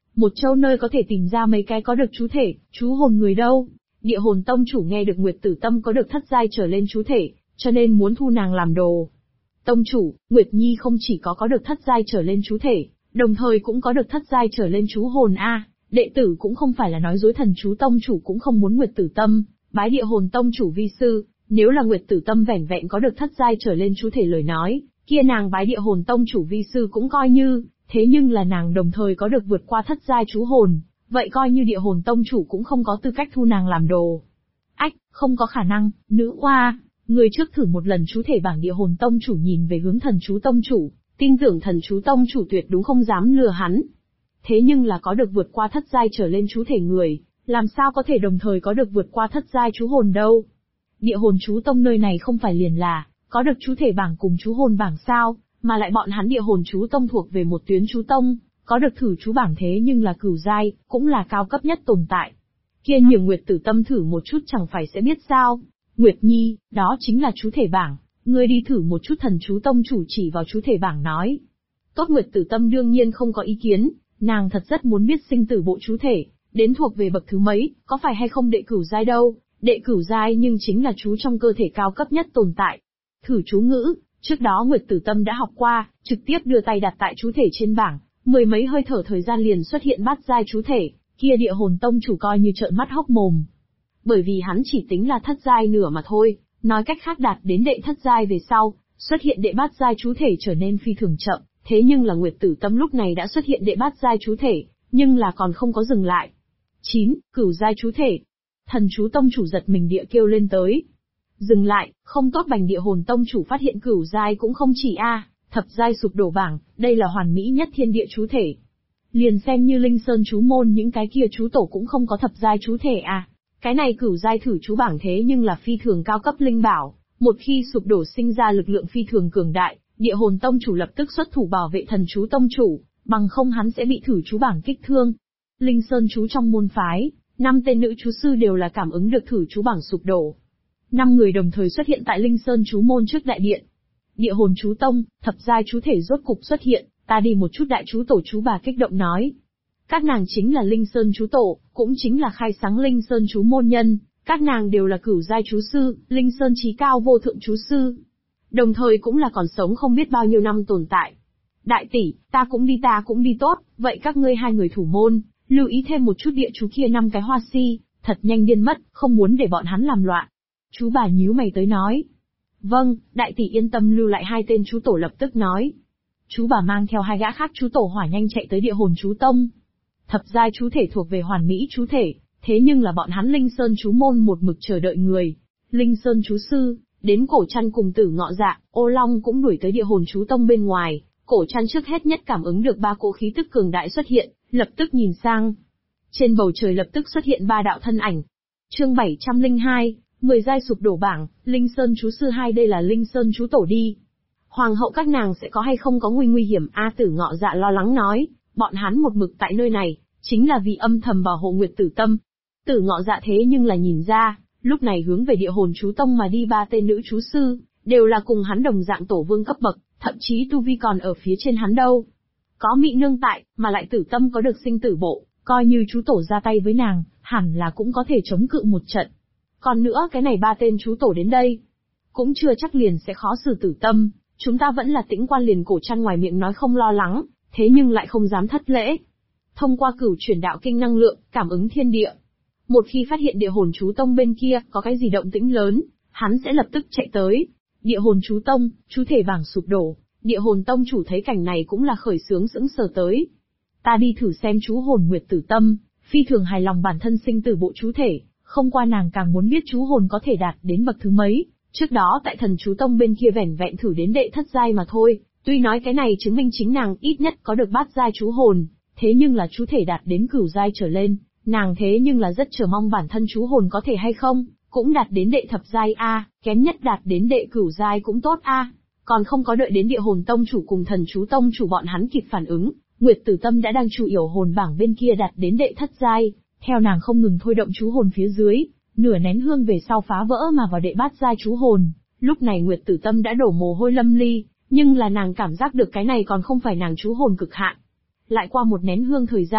một châu nơi có thể tìm ra mấy cái có được chú thể, chú hồn người đâu. Địa hồn tông chủ nghe được Nguyệt Tử Tâm có được thất giai trở lên chú thể, cho nên muốn thu nàng làm đồ. Tông chủ, Nguyệt Nhi không chỉ có được thất giai trở lên chú thể, đồng thời cũng có được thất giai trở lên chú hồn a. Đệ tử cũng không phải là nói dối, thần chú tông chủ cũng không muốn Nguyệt Tử Tâm bái địa hồn tông chủ vi sư, nếu là Nguyệt Tử Tâm vẻn vẹn có được thất giai trở lên chú thể lời nói, kia nàng bái địa hồn tông chủ vi sư cũng coi như, thế nhưng là nàng đồng thời có được vượt qua thất giai chú hồn, vậy coi như địa hồn tông chủ cũng không có tư cách thu nàng làm đồ. Ách, không có khả năng, nữ oa, người trước thử một lần chú thể bảng. Địa hồn tông chủ nhìn về hướng thần chú tông chủ, tin tưởng thần chú tông chủ tuyệt đúng không dám lừa hắn. Thế nhưng là có được vượt qua thất giai trở lên chú thể người, làm sao có thể đồng thời có được vượt qua thất giai chú hồn đâu? Địa hồn chú tông nơi này không phải liền là có được chú thể bảng cùng chú hồn bảng sao, mà lại bọn hắn địa hồn chú tông thuộc về một tuyến chú tông, có được thử chú bảng thế nhưng là cửu giai, cũng là cao cấp nhất tồn tại. Kia nhường Nguyệt Tử Tâm thử một chút chẳng phải sẽ biết sao? Nguyệt Nhi, đó chính là chú thể bảng, ngươi đi thử một chút. Thần chú tông chủ chỉ vào chú thể bảng nói. Tốt, Nguyệt Tử Tâm đương nhiên không có ý kiến, nàng thật rất muốn biết sinh tử bộ chú thể, đến thuộc về bậc thứ mấy, có phải hay không đệ cửu giai đâu, đệ cửu giai nhưng chính là chú trong cơ thể cao cấp nhất tồn tại. Thử chú ngữ, trước đó Nguyệt Tử Tâm đã học qua, trực tiếp đưa tay đặt tại chú thể trên bảng, mười mấy hơi thở thời gian liền xuất hiện bát giai chú thể, kia địa hồn tông chủ coi như trợn mắt hốc mồm. Bởi vì hắn chỉ tính là thất giai nửa mà thôi, nói cách khác đạt đến đệ thất giai về sau, xuất hiện đệ bát giai chú thể trở nên phi thường chậm, thế nhưng là Nguyệt Tử Tâm lúc này đã xuất hiện đệ bát giai chú thể, nhưng là còn không có dừng lại. 9. Cửu giai chú thể. Thần chú tông chủ giật mình địa kêu lên tới. Dừng lại, không tốt. Bành địa hồn tông chủ phát hiện cửu giai cũng không chỉ thập giai sụp đổ bảng, đây là hoàn mỹ nhất thiên địa chú thể. Liền xem như Linh Sơn chú môn những cái kia chú tổ cũng không có thập giai chú thể Cái này cửu giai thử chú bảng thế nhưng là phi thường cao cấp linh bảo, một khi sụp đổ sinh ra lực lượng phi thường cường đại, địa hồn tông chủ lập tức xuất thủ bảo vệ thần chú tông chủ, bằng không hắn sẽ bị thử chú bảng kích thương. Linh Sơn chú trong môn phái, 5 tên nữ chú sư đều là cảm ứng được thử chú bảng sụp đổ. 5 người đồng thời xuất hiện tại Linh Sơn chú môn trước đại điện. Địa hồn chú tông, thập giai chú thể rốt cục xuất hiện, ta đi một chút. Đại chú tổ chú bà kích động nói. Các nàng chính là Linh Sơn chú tổ, cũng chính là khai sáng Linh Sơn chú môn nhân, các nàng đều là cửu giai chú sư, Linh Sơn chí cao vô thượng chú sư. Đồng thời cũng là còn sống không biết bao nhiêu năm tồn tại. Đại tỷ, ta cũng đi tốt, vậy các ngươi 2 người thủ môn, lưu ý thêm một chút địa chú kia 5 cái hoa si, thật nhanh điên mất, không muốn để bọn hắn làm loạn. Chú bà nhíu mày tới nói. Vâng, đại tỷ yên tâm. Lưu lại 2 tên chú tổ lập tức nói. Chú bà mang theo 2 gã khác chú tổ hỏa nhanh chạy tới địa hồn chú tông. Thập giai chú thể thuộc về hoàn mỹ chú thể, thế nhưng là bọn hắn Linh Sơn chú môn một mực chờ đợi người. Linh Sơn chú sư, đến Cổ Trăn cùng Tử Ngọ Dạ, Ô Long cũng đuổi tới địa hồn chú tông bên ngoài. Cổ Trăn trước hết nhất cảm ứng được 3 cỗ khí tức cường đại xuất hiện, lập tức nhìn sang. Trên bầu trời lập tức xuất hiện 3 đạo thân ảnh. Chương 702, 10 giai sụp đổ bảng, Linh Sơn chú sư 2. Đây là Linh Sơn chú tổ đi. Hoàng hậu các nàng sẽ có hay không có nguy hiểm Tử Ngọ Dạ lo lắng nói, bọn hắn một mực tại nơi này, chính là vì âm thầm bảo hộ Nguyệt Tử Tâm. Tử Ngọ Dạ thế nhưng là nhìn ra, lúc này hướng về địa hồn chú tông mà đi 3 tên nữ chú sư, đều là cùng hắn đồng dạng tổ vương cấp bậc, thậm chí tu vi còn ở phía trên hắn đâu. Có Mị Nương tại, mà lại Tử Tâm có được sinh tử bộ, coi như chú tổ ra tay với nàng, hẳn là cũng có thể chống cự một trận. Còn nữa cái này 3 tên chú tổ đến đây, cũng chưa chắc liền sẽ khó xử Tử Tâm, chúng ta vẫn là tĩnh quan. Liền Cổ Trăn ngoài miệng nói không lo lắng, thế nhưng lại không dám thất lễ. Thông qua cửu chuyển đạo kinh năng lượng, cảm ứng thiên địa. Một khi phát hiện địa hồn chú tông bên kia có cái gì động tĩnh lớn, hắn sẽ lập tức chạy tới. Địa hồn chú tông, chú thể bảng sụp đổ, địa hồn tông chủ thấy cảnh này cũng là khởi sướng sững sờ tới. Ta đi thử xem chú hồn Nguyệt Tử Tâm, phi thường hài lòng bản thân sinh tử bộ chú thể, không qua nàng càng muốn biết chú hồn có thể đạt đến bậc thứ mấy. Trước đó tại thần chú tông bên kia vẻn vẹn thử đến đệ thất giai mà thôi, tuy nói cái này chứng minh chính nàng ít nhất có được bát giai chú hồn, thế nhưng là chú thể đạt đến cửu giai trở lên, nàng thế nhưng là rất chờ mong bản thân chú hồn có thể hay không, cũng đạt đến đệ thập giai kém nhất đạt đến đệ cửu giai cũng tốt Còn không có đợi đến địa hồn tông chủ cùng thần chú tông chủ bọn hắn kịp phản ứng, Nguyệt Tử Tâm đã đang chủ yểu hồn bảng bên kia đạt đến đệ thất giai, theo nàng không ngừng thôi động chú hồn phía dưới, nửa nén hương về sau phá vỡ mà vào đệ bát giai chú hồn. Lúc này Nguyệt Tử Tâm đã đổ mồ hôi lâm ly, nhưng là nàng cảm giác được cái này còn không phải nàng chú hồn cực hạn. Lại qua một nén hương thời gian,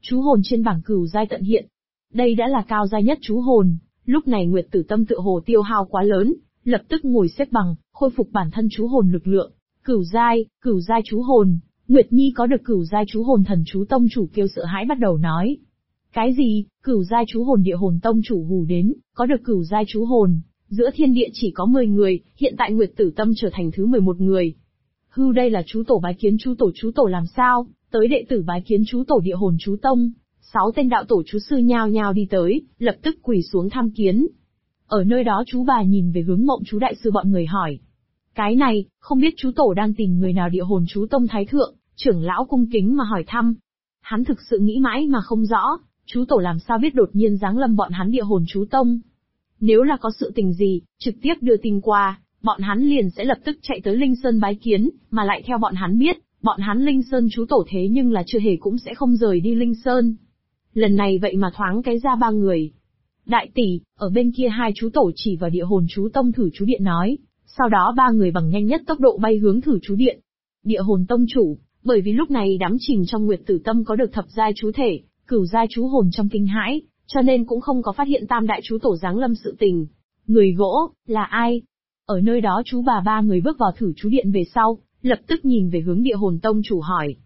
Chú hồn trên bảng cửu giai tận hiện. Đây đã là cao giai nhất chú hồn, lúc này Nguyệt Tử Tâm tựa hồ tiêu hao quá lớn, lập tức ngồi xếp bằng, khôi phục bản thân chú hồn lực lượng. Cửu giai chú hồn. Nguyệt Nhi có được cửu giai chú hồn thần chú tông chủ kêu sợ hãi bắt đầu nói. Cái gì? Cửu giai chú hồn địa hồn tông chủ hù đến, có được cửu giai chú hồn, giữa thiên địa chỉ có 10 người, hiện tại Nguyệt Tử Tâm trở thành thứ 11 người. Hư, đây là chú tổ bái kiến chú tổ làm sao? Tới đệ tử bái kiến chú tổ địa hồn chú tông. 6 tên đạo tổ chú sư nhao nhao đi tới, lập tức quỳ xuống tham kiến. Ở nơi đó chú bà nhìn về hướng Mộng chú đại sư bọn người hỏi. Cái này, không biết chú tổ đang tìm người nào địa hồn chú tông thái thượng, trưởng lão cung kính mà hỏi thăm. Hắn thực sự nghĩ mãi mà không rõ, chú tổ làm sao biết đột nhiên giáng lâm bọn hắn địa hồn chú tông. Nếu là có sự tình gì, trực tiếp đưa tin qua, bọn hắn liền sẽ lập tức chạy tới Linh Sơn bái kiến, mà lại theo bọn hắn biết, bọn hắn Linh Sơn chú tổ thế nhưng là chưa hề cũng sẽ không rời đi Linh Sơn. Lần này vậy mà thoáng cái ra 3 người. Đại tỷ, ở bên kia 2 chú tổ chỉ vào địa hồn chú tông thử chú điện nói, sau đó 3 người bằng nhanh nhất tốc độ bay hướng thử chú điện. Địa hồn tông chủ, bởi vì lúc này đắm chìm trong Nguyệt Tử Tâm có được thập giai chú thể, cửu giai chú hồn trong kinh hãi, cho nên cũng không có phát hiện tam đại chú tổ giáng lâm sự tình. Người gỗ, là ai? Ở nơi đó chú bà 3 người bước vào thử chú điện về sau, lập tức nhìn về hướng địa hồn tông chủ hỏi.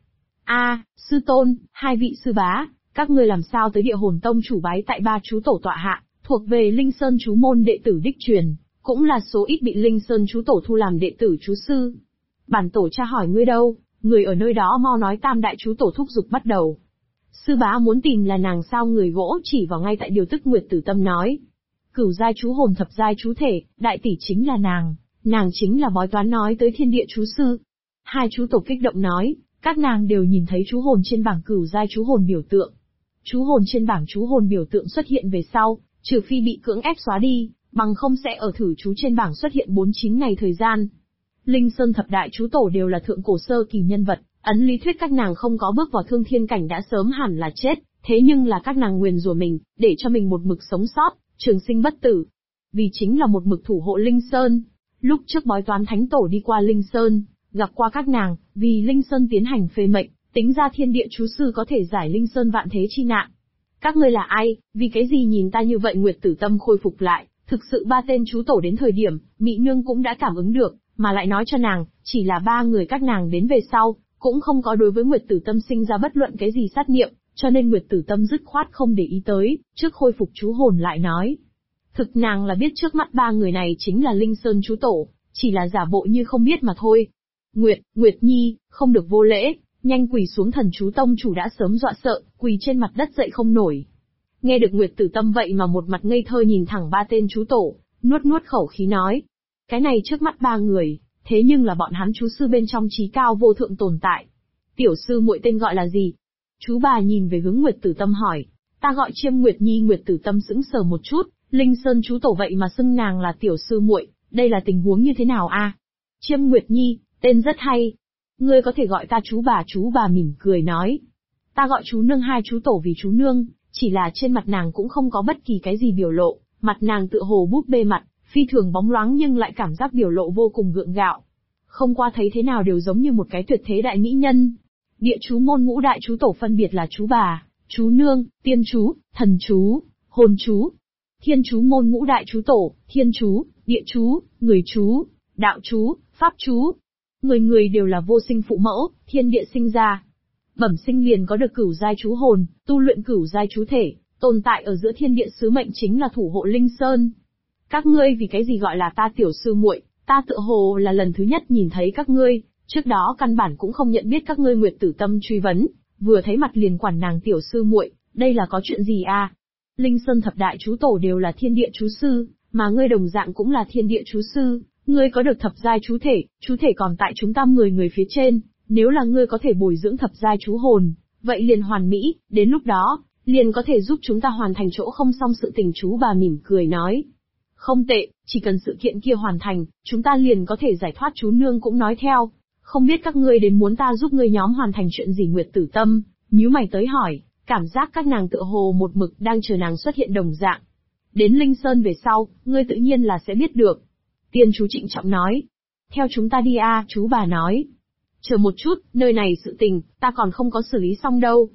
Sư tôn, 2 vị sư bá, các ngươi làm sao tới địa hồn tông chủ bái tại 3 chú tổ tọa hạ, thuộc về Linh Sơn chú môn đệ tử đích truyền, cũng là số ít bị Linh Sơn chú tổ thu làm đệ tử chú sư. Bản tổ cha hỏi ngươi đâu, người ở nơi đó mau nói tam đại chú tổ thúc giục bắt đầu. Sư bá muốn tìm là nàng sao? Người gỗ chỉ vào ngay tại điều tức Nguyệt Tử Tâm nói. Cửu giai chú hồn thập giai chú thể, đại tỷ chính là nàng chính là bói toán nói tới thiên địa chú sư. 2 chú tổ kích động nói, các nàng đều nhìn thấy chú hồn trên bảng cửu giai chú hồn biểu tượng. Chú hồn trên bảng chú hồn biểu tượng xuất hiện về sau, trừ phi bị cưỡng ép xóa đi, bằng không sẽ ở thử chú trên bảng xuất hiện 49 ngày thời gian. Linh Sơn thập đại chú tổ đều là thượng cổ sơ kỳ nhân vật, ấn lý thuyết các nàng không có bước vào thương thiên cảnh đã sớm hẳn là chết, thế nhưng là các nàng nguyền rủa mình, để cho mình một mực sống sót, trường sinh bất tử. Vì chính là một mực thủ hộ Linh Sơn. Lúc trước bói toán thánh tổ đi qua Linh Sơn, gặp qua các nàng, vì Linh Sơn tiến hành phê mệnh, tính ra thiên địa chú sư có thể giải Linh Sơn vạn thế chi nạn. Các ngươi là ai, vì cái gì nhìn ta như vậy? Nguyệt Tử Tâm khôi phục lại, thực sự 3 tên chú tổ đến thời điểm, Mị Nương cũng đã cảm ứng được, mà lại nói cho nàng, chỉ là 3 người các nàng đến về sau, cũng không có đối với Nguyệt Tử Tâm sinh ra bất luận cái gì sát niệm, cho nên Nguyệt Tử Tâm dứt khoát không để ý tới, trước khôi phục chú hồn lại nói. Thực nàng là biết trước mắt 3 người này chính là Linh Sơn chú tổ, chỉ là giả bộ như không biết mà thôi. Nguyệt Nhi, không được vô lễ, nhanh quỳ xuống. Thần chú tông chủ đã sớm dọa sợ, quỳ trên mặt đất dậy không nổi. Nghe được Nguyệt Tử Tâm vậy mà một mặt ngây thơ nhìn thẳng 3 tên chú tổ, nuốt khẩu khí nói. Cái này trước mắt 3 người, thế nhưng là bọn hắn chú sư bên trong trí cao vô thượng tồn tại. Tiểu sư muội tên gọi là gì? Chú bà nhìn về hướng Nguyệt Tử Tâm hỏi. Ta gọi Chiêm Nguyệt Nhi. Nguyệt Tử Tâm sững sờ một chút, Linh Sơn chú tổ vậy mà xưng nàng là tiểu sư muội, đây là tình huống như thế nào a? Chiêm Nguyệt Nhi, tên rất hay. Ngươi có thể gọi ta chú bà mỉm cười nói. Ta gọi chú nương. 2 chú tổ vì chú nương, chỉ là trên mặt nàng cũng không có bất kỳ cái gì biểu lộ, mặt nàng tựa hồ búp bê mặt, phi thường bóng loáng nhưng lại cảm giác biểu lộ vô cùng gượng gạo. Không qua thấy thế nào đều giống như một cái tuyệt thế đại mỹ nhân. Địa chú môn ngũ đại chú tổ phân biệt là chú bà, chú nương, tiên chú, thần chú, hồn chú. Thiên chú môn ngũ đại chú tổ, thiên chú, địa chú, người chú, đạo chú, pháp chú. Người đều là vô sinh phụ mẫu, thiên địa sinh ra. Bẩm sinh liền có được cửu giai chú hồn, tu luyện cửu giai chú thể, tồn tại ở giữa thiên địa, sứ mệnh chính là thủ hộ Linh Sơn. Các ngươi vì cái gì gọi là ta tiểu sư muội? Ta tựa hồ là lần thứ nhất nhìn thấy các ngươi, trước đó căn bản cũng không nhận biết các ngươi. Nguyệt Tử Tâm truy vấn, vừa thấy mặt liền quản nàng tiểu sư muội, đây là có chuyện gì a? Linh Sơn thập đại chú tổ đều là thiên địa chú sư, mà ngươi đồng dạng cũng là thiên địa chú sư, ngươi có được thập giai chú thể còn tại chúng ta 10 người phía trên, nếu là ngươi có thể bồi dưỡng thập giai chú hồn, vậy liền hoàn mỹ, đến lúc đó, liền có thể giúp chúng ta hoàn thành chỗ không xong sự tình. Chú bà mỉm cười nói. Không tệ, chỉ cần sự kiện kia hoàn thành, chúng ta liền có thể giải thoát. Chú nương cũng nói theo. Không biết các ngươi đến muốn ta giúp ngươi nhóm hoàn thành chuyện gì? Nguyệt Tử Tâm nhíu mày tới hỏi, cảm giác các nàng tựa hồ một mực đang chờ nàng xuất hiện đồng dạng. Đến Linh Sơn về sau, ngươi tự nhiên là sẽ biết được. Tiên chú trịnh trọng nói. Theo chúng ta đi a, chú bà nói. Chờ một chút, nơi này sự tình, ta còn không có xử lý xong đâu.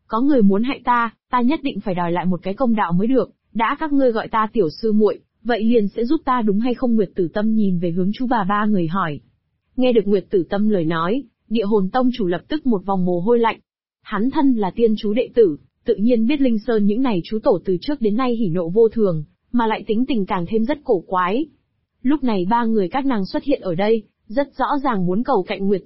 Có người muốn hại ta nhất định phải đòi lại một cái công đạo mới được, đã các ngươi gọi ta tiểu sư muội, vậy liền sẽ giúp ta đúng hay không? Nguyệt Tử Tâm nhìn về hướng chú bà ba người hỏi. Nghe được Nguyệt Tử Tâm lời nói, Địa Hồn Tông chủ lập tức một vòng mồ hôi lạnh. Hắn thân là tiên chú đệ tử, tự nhiên biết Linh Sơn những này chú tổ từ trước đến nay hỉ nộ vô thường, mà lại tính tình càng thêm rất cổ quái. Lúc này ba người các nàng xuất hiện ở đây, rất rõ ràng muốn cầu cạnh Nguyệt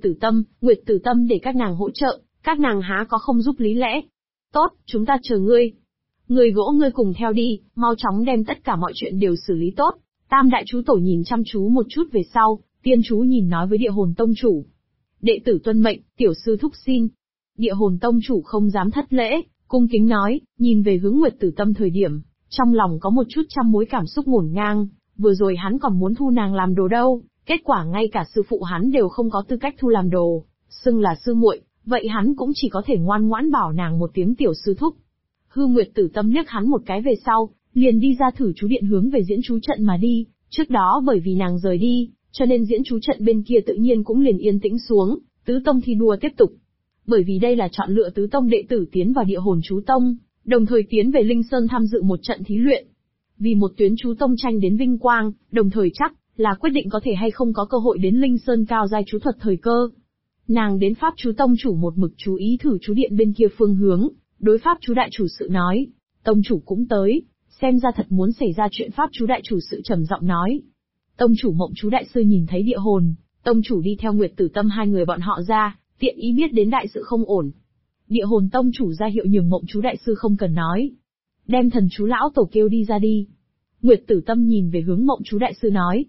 Tử Tâm để các nàng hỗ trợ, các nàng há có không giúp lý lẽ. Tốt, chúng ta chờ ngươi. Người gỗ ngươi cùng theo đi, mau chóng đem tất cả mọi chuyện đều xử lý tốt. Tam đại chú tổ nhìn chăm chú một chút về sau, tiên chú nhìn nói với Địa Hồn Tông chủ. Đệ tử tuân mệnh, tiểu sư thúc xin. Địa Hồn Tông chủ không dám thất lễ, cung kính nói, nhìn về hướng Nguyệt Tử Tâm thời điểm, trong lòng có một chút trăm mối cảm xúc ngổn ngang, vừa rồi hắn còn muốn thu nàng làm đồ đâu, kết quả ngay cả sư phụ hắn đều không có tư cách thu làm đồ, xưng là sư muội, vậy hắn cũng chỉ có thể ngoan ngoãn bảo nàng một tiếng tiểu sư thúc. Hư Nguyệt Tử Tâm liếc hắn một cái về sau, liền đi ra thử chú điện hướng về diễn chú trận mà đi, trước đó bởi vì nàng rời đi, cho nên diễn chú trận bên kia tự nhiên cũng liền yên tĩnh xuống, tứ tông thi đua tiếp tục. Bởi vì đây là chọn lựa tứ tông đệ tử tiến vào Địa Hồn chú tông, đồng thời tiến về Linh Sơn tham dự một trận thí luyện. Vì một tuyến chú tông tranh đến vinh quang, đồng thời chắc là quyết định có thể hay không có cơ hội đến Linh Sơn cao giai chú thuật thời cơ. Nàng đến Pháp chú tông chủ một mực chú ý thử chú điện bên kia phương hướng, đối Pháp chú đại chủ sự nói, tông chủ cũng tới, xem ra thật muốn xảy ra chuyện. Pháp chú đại chủ sự trầm giọng nói. Tông chủ Mộng chú đại sư nhìn thấy Địa Hồn tông chủ đi theo Nguyệt Tử Tâm hai người bọn họ ra, tiện ý biết đến đại sự không ổn. Địa Hồn tông chủ ra hiệu nhường Mộng chú đại sư không cần nói, đem thần chú lão tổ kêu đi ra đi. Nguyệt Tử Tâm nhìn về hướng Mộng chú đại sư nói.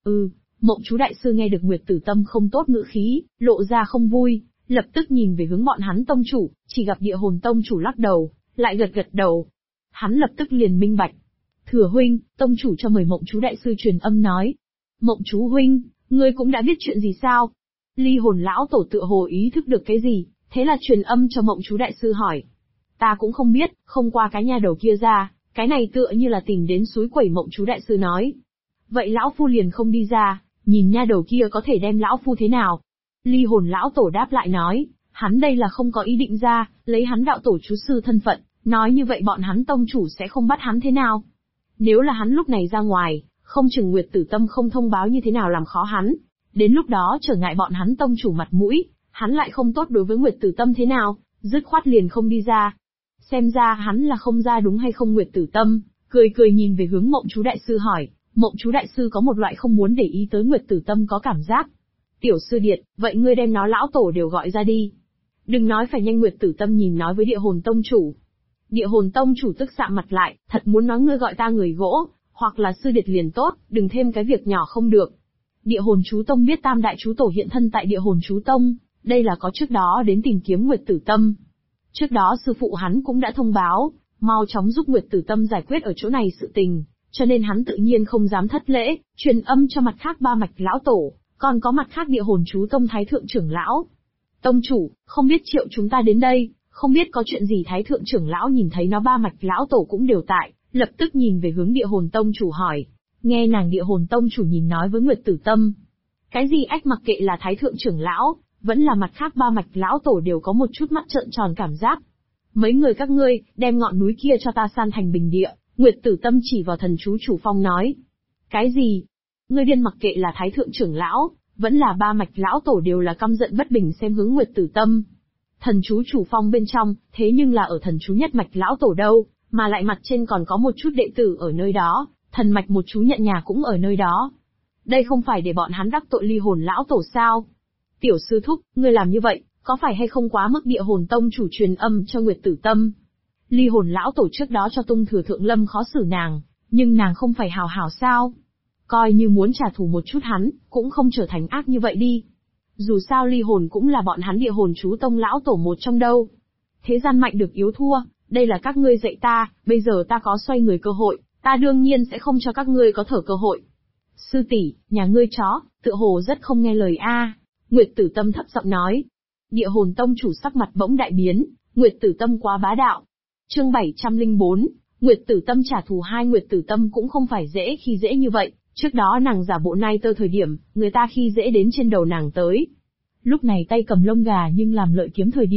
Mộng chú đại sư nghe được Nguyệt Tử Tâm không tốt ngữ khí, lộ ra không vui, lập tức nhìn về hướng bọn hắn tông chủ, chỉ gặp Địa Hồn tông chủ lắc đầu, lại gật gật đầu. Hắn lập tức liền minh bạch. Thừa huynh, tông chủ cho mời Mộng chú đại sư truyền âm nói. Mộng chú huynh, ngươi cũng đã biết chuyện gì sao? Ly Hồn lão tổ tựa hồ ý thức được cái gì, thế là truyền âm cho Mộng chú đại sư hỏi. Ta cũng không biết, không qua cái nhà đầu kia ra, cái này tựa như là tìm đến suối quẩy. Mộng chú đại sư nói. Vậy lão phu liền không đi ra, nhìn nha đầu kia có thể đem lão phu thế nào? Ly Hồn lão tổ đáp lại nói, hắn đây là không có ý định ra, lấy hắn đạo tổ chú sư thân phận, nói như vậy bọn hắn tông chủ sẽ không bắt hắn thế nào? Nếu là hắn lúc này ra ngoài, không chừng Nguyệt Tử Tâm không thông báo như thế nào làm khó hắn, đến lúc đó trở ngại bọn hắn tông chủ mặt mũi, hắn lại không tốt đối với Nguyệt Tử Tâm thế nào, dứt khoát liền không đi ra. Xem ra hắn là không ra đúng hay không? Nguyệt Tử Tâm cười cười nhìn về hướng Mộng chú đại sư hỏi. Mộng chú đại sư có một loại không muốn để ý tới Nguyệt Tử Tâm có cảm giác. Tiểu sư điệt, vậy ngươi đem nó lão tổ đều gọi ra đi. Đừng nói phải nhanh. Nguyệt Tử Tâm nhìn nói với Địa Hồn tông chủ. Địa Hồn tông chủ tức sạm mặt lại, thật muốn nói ngươi gọi ta người gỗ, hoặc là sư điệt liền tốt, đừng thêm cái việc nhỏ không được. Địa Hồn chú tông biết tam đại chú tổ hiện thân tại Địa Hồn chú tông, đây là có trước đó đến tìm kiếm Nguyệt Tử Tâm. Trước đó sư phụ hắn cũng đã thông báo, mau chóng giúp Nguyệt Tử Tâm giải quyết ở chỗ này sự tình, cho nên hắn tự nhiên không dám thất lễ, truyền âm cho mặt khác ba mạch lão tổ, còn có mặt khác Địa Hồn chú tông thái thượng trưởng lão. Tông chủ, không biết triệu chúng ta đến đây, không biết có chuyện gì? Thái thượng trưởng lão nhìn thấy nó ba mạch lão tổ cũng đều tại, lập tức nhìn về hướng Địa Hồn tông chủ hỏi. Nghe nàng Địa Hồn tông chủ nhìn nói với Nguyệt Tử Tâm. Cái gì ách? Mặc kệ là thái thượng trưởng lão, vẫn là mặt khác ba mạch lão tổ đều có một chút mắt trợn tròn cảm giác. Mấy người các ngươi, đem ngọn núi kia cho ta san thành bình địa. Nguyệt Tử Tâm chỉ vào thần chú chủ phong nói. Cái gì? Ngươi điên? Mặc kệ là thái thượng trưởng lão, vẫn là ba mạch lão tổ đều là căm giận bất bình xem hướng Nguyệt Tử Tâm. Thần chú chủ phong bên trong, thế nhưng là ở thần chú nhất mạch lão tổ đâu, mà lại mặt trên còn có một chút đệ tử ở nơi đó, thần mạch một chú nhận nhà cũng ở nơi đó. Đây không phải để bọn hắn đắc tội Ly Hồn lão tổ sao? Tiểu sư thúc, ngươi làm như vậy, có phải hay không quá mức? Địa Hồn tông chủ truyền âm cho Nguyệt Tử Tâm. Ly Hồn lão tổ trước đó cho tung thừa thượng lâm khó xử nàng, nhưng nàng không phải hào hảo sao? Coi như muốn trả thù một chút hắn, cũng không trở thành ác như vậy đi. Dù sao Ly Hồn cũng là bọn hắn Địa Hồn chú tông lão tổ một trong đâu. Thế gian mạnh được yếu thua, đây là các ngươi dạy ta, bây giờ ta có xoay người cơ hội, ta đương nhiên sẽ không cho các ngươi có thở cơ hội. Sư tỷ, nhà ngươi chó, tựa hồ rất không nghe lời a. Nguyệt Tử Tâm thấp giọng nói. Địa Hồn tông chủ sắc mặt bỗng đại biến, Nguyệt Tử Tâm quá bá đạo. Chương 704, Nguyệt Tử Tâm trả thù. Hai, Nguyệt Tử Tâm cũng không phải dễ khi dễ như vậy, trước đó nàng giả bộ nai tơ thời điểm, người ta khi dễ đến trên đầu nàng tới. Lúc này tay cầm lông gà nhưng làm lợi kiếm thời điểm,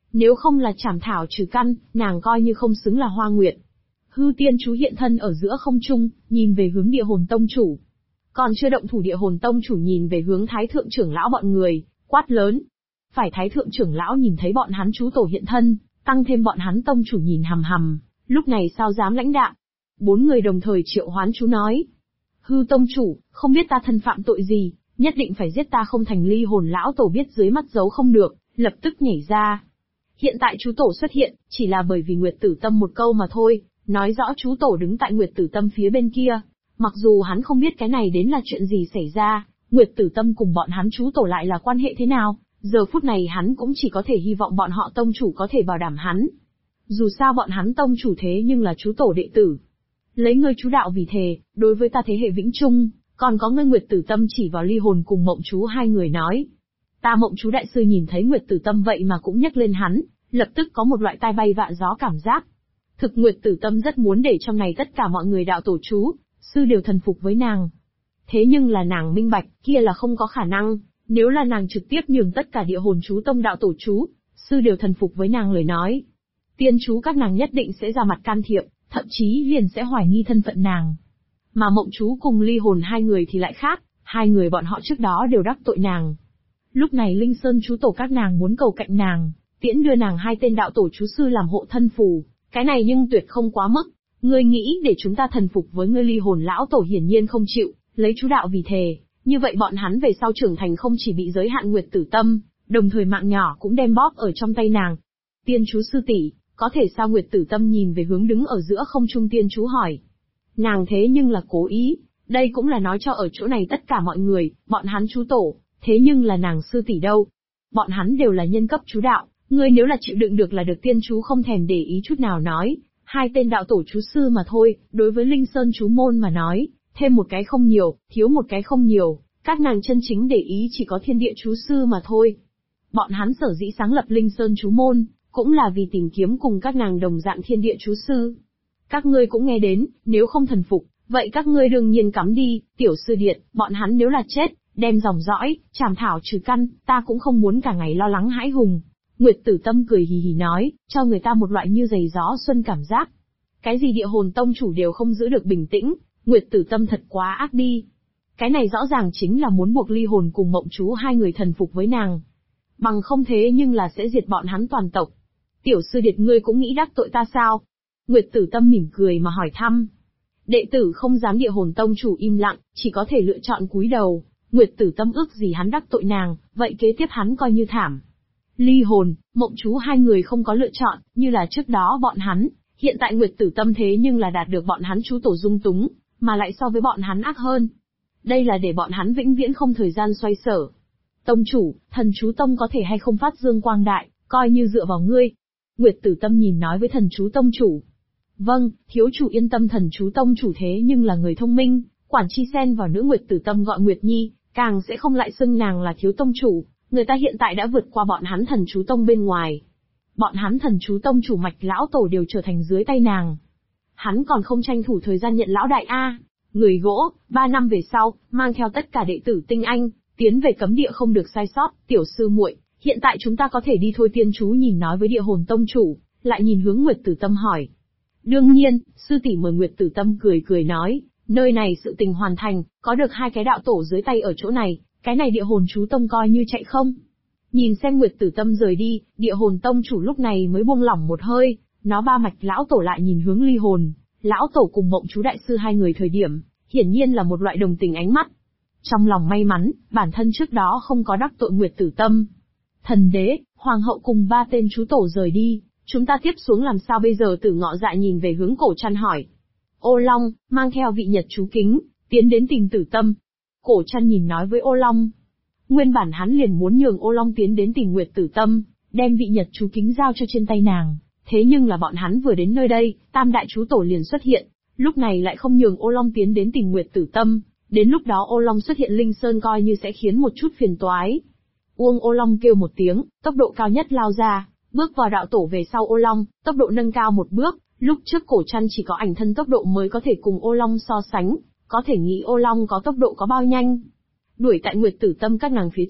Nếu không là chảm thảo trừ căn, nàng coi như không xứng là Hoa Nguyệt. Hư tiên chú hiện thân ở giữa không trung, nhìn về hướng địa hồn tông chủ. Còn chưa động thủ, địa hồn tông chủ nhìn về hướng thái thượng trưởng lão bọn người, quát lớn. Phải thái thượng trưởng lão nhìn thấy bọn hắn chú tổ hiện thân, tăng thêm bọn hắn tông chủ nhìn hằm hằm, lúc này sao dám lãnh đạm. 4 người đồng thời triệu hoán chú nói. Hư tông chủ, không biết ta thân phạm tội gì, nhất định phải giết ta không thành. Ly hồn lão tổ biết dưới mắt giấu không được, lập tức nhảy ra. Hiện tại chú tổ xuất hiện, chỉ là bởi vì Nguyệt Tử Tâm một câu mà thôi, nói rõ chú tổ đứng tại Nguyệt Tử Tâm phía bên kia. Mặc dù hắn không biết cái này đến là chuyện gì xảy ra, Nguyệt Tử Tâm cùng bọn hắn chú tổ lại là quan hệ thế nào, giờ phút này hắn cũng chỉ có thể hy vọng bọn họ tông chủ có thể bảo đảm hắn. Dù sao bọn hắn tông chủ thế nhưng là chú tổ đệ tử. Lấy ngươi chú đạo vì thề, đối với ta thế hệ vĩnh trung, còn có ngươi. Nguyệt Tử Tâm chỉ vào Ly hồn cùng Mộng chú hai người nói. Ta Mộng chú đại sư nhìn thấy Nguyệt Tử Tâm vậy mà cũng nhắc lên hắn, lập tức có một loại tai bay vạ gió cảm giác. Thực Nguyệt Tử Tâm rất muốn để trong này tất cả mọi người đạo tổ chú, sư đều thần phục với nàng. Thế nhưng là nàng minh bạch, kia là không có khả năng, nếu là nàng trực tiếp nhường tất cả địa hồn chú tông đạo tổ chú, sư đều thần phục với nàng lời nói. Tiên chú các nàng nhất định sẽ ra mặt can thiệp, thậm chí liền sẽ hoài nghi thân phận nàng. Mà Mộng chú cùng Ly hồn hai người thì lại khác, hai người bọn họ trước đó đều đắc tội nàng. Lúc này Linh Sơn chú tổ các nàng muốn cầu cạnh nàng, tiễn đưa nàng 2 tên đạo tổ chú sư làm hộ thân phù, cái này nhưng tuyệt không quá mức. Ngươi nghĩ để chúng ta thần phục với ngươi? Ly hồn lão tổ hiển nhiên không chịu, lấy chú đạo vì thề, như vậy bọn hắn về sau trưởng thành không chỉ bị giới hạn Nguyệt Tử Tâm, đồng thời mạng nhỏ cũng đem bóp ở trong tay nàng. Tiên chú sư tỷ, có thể sao? Nguyệt Tử Tâm nhìn về hướng đứng ở giữa không trung tiên chú hỏi. Nàng thế nhưng là cố ý, đây cũng là nói cho ở chỗ này tất cả mọi người, bọn hắn chú tổ, thế nhưng là nàng sư tỷ đâu. Bọn hắn đều là nhân cấp chú đạo, ngươi nếu là chịu đựng được là được. Tiên chú không thèm để ý chút nào nói, 2 tên đạo tổ chú sư mà thôi, đối với Linh Sơn chú môn mà nói, thêm một cái không nhiều, thiếu một cái không nhiều, các nàng chân chính để ý chỉ có thiên địa chú sư mà thôi. Bọn hắn sở dĩ sáng lập Linh Sơn chú môn, cũng là vì tìm kiếm cùng các nàng đồng dạng thiên địa chú sư. Các ngươi cũng nghe đến, nếu không thần phục, vậy các ngươi đương nhiên cắm đi. Tiểu sư điện, bọn hắn nếu là chết, đem dòng dõi, chảm thảo trừ căn, ta cũng không muốn cả ngày lo lắng hãi hùng. Nguyệt Tử Tâm cười hì hì nói, cho người ta một loại như giày gió xuân cảm giác. Cái gì địa hồn tông chủ đều không giữ được bình tĩnh, Nguyệt Tử Tâm thật quá ác đi. Cái này rõ ràng chính là muốn buộc Ly hồn cùng Mộng chú hai người thần phục với nàng. Bằng không thế nhưng là sẽ diệt bọn hắn toàn tộc. Tiểu sư điệt, ngươi cũng nghĩ đắc tội ta sao? Nguyệt Tử Tâm mỉm cười mà hỏi thăm. Đệ tử không dám. Địa hồn tông chủ im lặng, chỉ có thể lựa chọn cúi đầu. Nguyệt Tử Tâm ước gì hắn đắc tội nàng, vậy kế tiếp hắn coi như thảm. Ly hồn, Mộng chú hai người không có lựa chọn, như là trước đó bọn hắn, hiện tại Nguyệt Tử Tâm thế nhưng là đạt được bọn hắn chú tổ dung túng, mà lại so với bọn hắn ác hơn. Đây là để bọn hắn vĩnh viễn không thời gian xoay sở. Tông chủ, thần chú tông có thể hay không phát dương quang đại, coi như dựa vào ngươi. Nguyệt Tử Tâm nhìn nói với thần chú tông chủ. Vâng, thiếu chủ yên tâm. Thần chú tông chủ thế nhưng là người thông minh, quản chi xen vào nữ. Nguyệt Tử Tâm gọi Nguyệt Nhi, càng sẽ không lại xưng nàng là thiếu tông chủ. Người ta hiện tại đã vượt qua bọn hắn thần chú tông bên ngoài. Bọn hắn thần chú tông chủ mạch lão tổ đều trở thành dưới tay nàng. Hắn còn không tranh thủ thời gian nhận lão đại A. Người gỗ, 3 năm về sau, mang theo tất cả đệ tử tinh anh, tiến về cấm địa không được sai sót. Tiểu sư muội, hiện tại chúng ta có thể đi thôi. Tiên chú nhìn nói với địa hồn tông chủ, lại nhìn hướng Nguyệt Tử Tâm hỏi. Đương nhiên, sư tỷ mời. Nguyệt Tử Tâm cười cười nói, nơi này sự tình hoàn thành, có được 2 cái đạo tổ dưới tay ở chỗ này, cái này địa hồn chú tông coi như chạy không. Nhìn xem Nguyệt Tử Tâm rời đi, địa hồn tông chủ lúc này mới buông lỏng một hơi, nó ba mạch lão tổ lại nhìn hướng Ly hồn, lão tổ cùng Mộng chú đại sư hai người thời điểm, hiển nhiên là một loại đồng tình ánh mắt. Trong lòng may mắn, bản thân trước đó không có đắc tội Nguyệt Tử Tâm. Thần đế, hoàng hậu cùng 3 tên chú tổ rời đi, chúng ta tiếp xuống làm sao bây giờ? Tử Ngọ Dạ nhìn về hướng Cổ Trăn hỏi. Ô Long, mang theo vị nhật chú kính, tiến đến tìm Tử Tâm. Cổ Trăn nhìn nói với Ô Long. Nguyên bản hắn liền muốn nhường Ô Long tiến đến tìm Nguyệt Tử Tâm, đem vị nhật chú kính giao cho trên tay nàng. Thế nhưng là bọn hắn vừa đến nơi đây, tam đại chú tổ liền xuất hiện, lúc này lại không nhường Ô Long tiến đến tìm Nguyệt Tử Tâm. Đến lúc đó Ô Long xuất hiện Linh Sơn coi như sẽ khiến một chút phiền toái. Uông. Ô Long kêu một tiếng, tốc độ cao nhất lao ra, bước vào đạo tổ về sau Ô Long, tốc độ nâng cao một bước. Lúc trước Cổ Trăn chỉ có ảnh thân tốc độ mới có thể cùng Ô Long so sánh, có thể nghĩ Ô Long có tốc độ có bao nhanh. Đuổi tại Nguyệt Tử Tâm các nàng phía trước,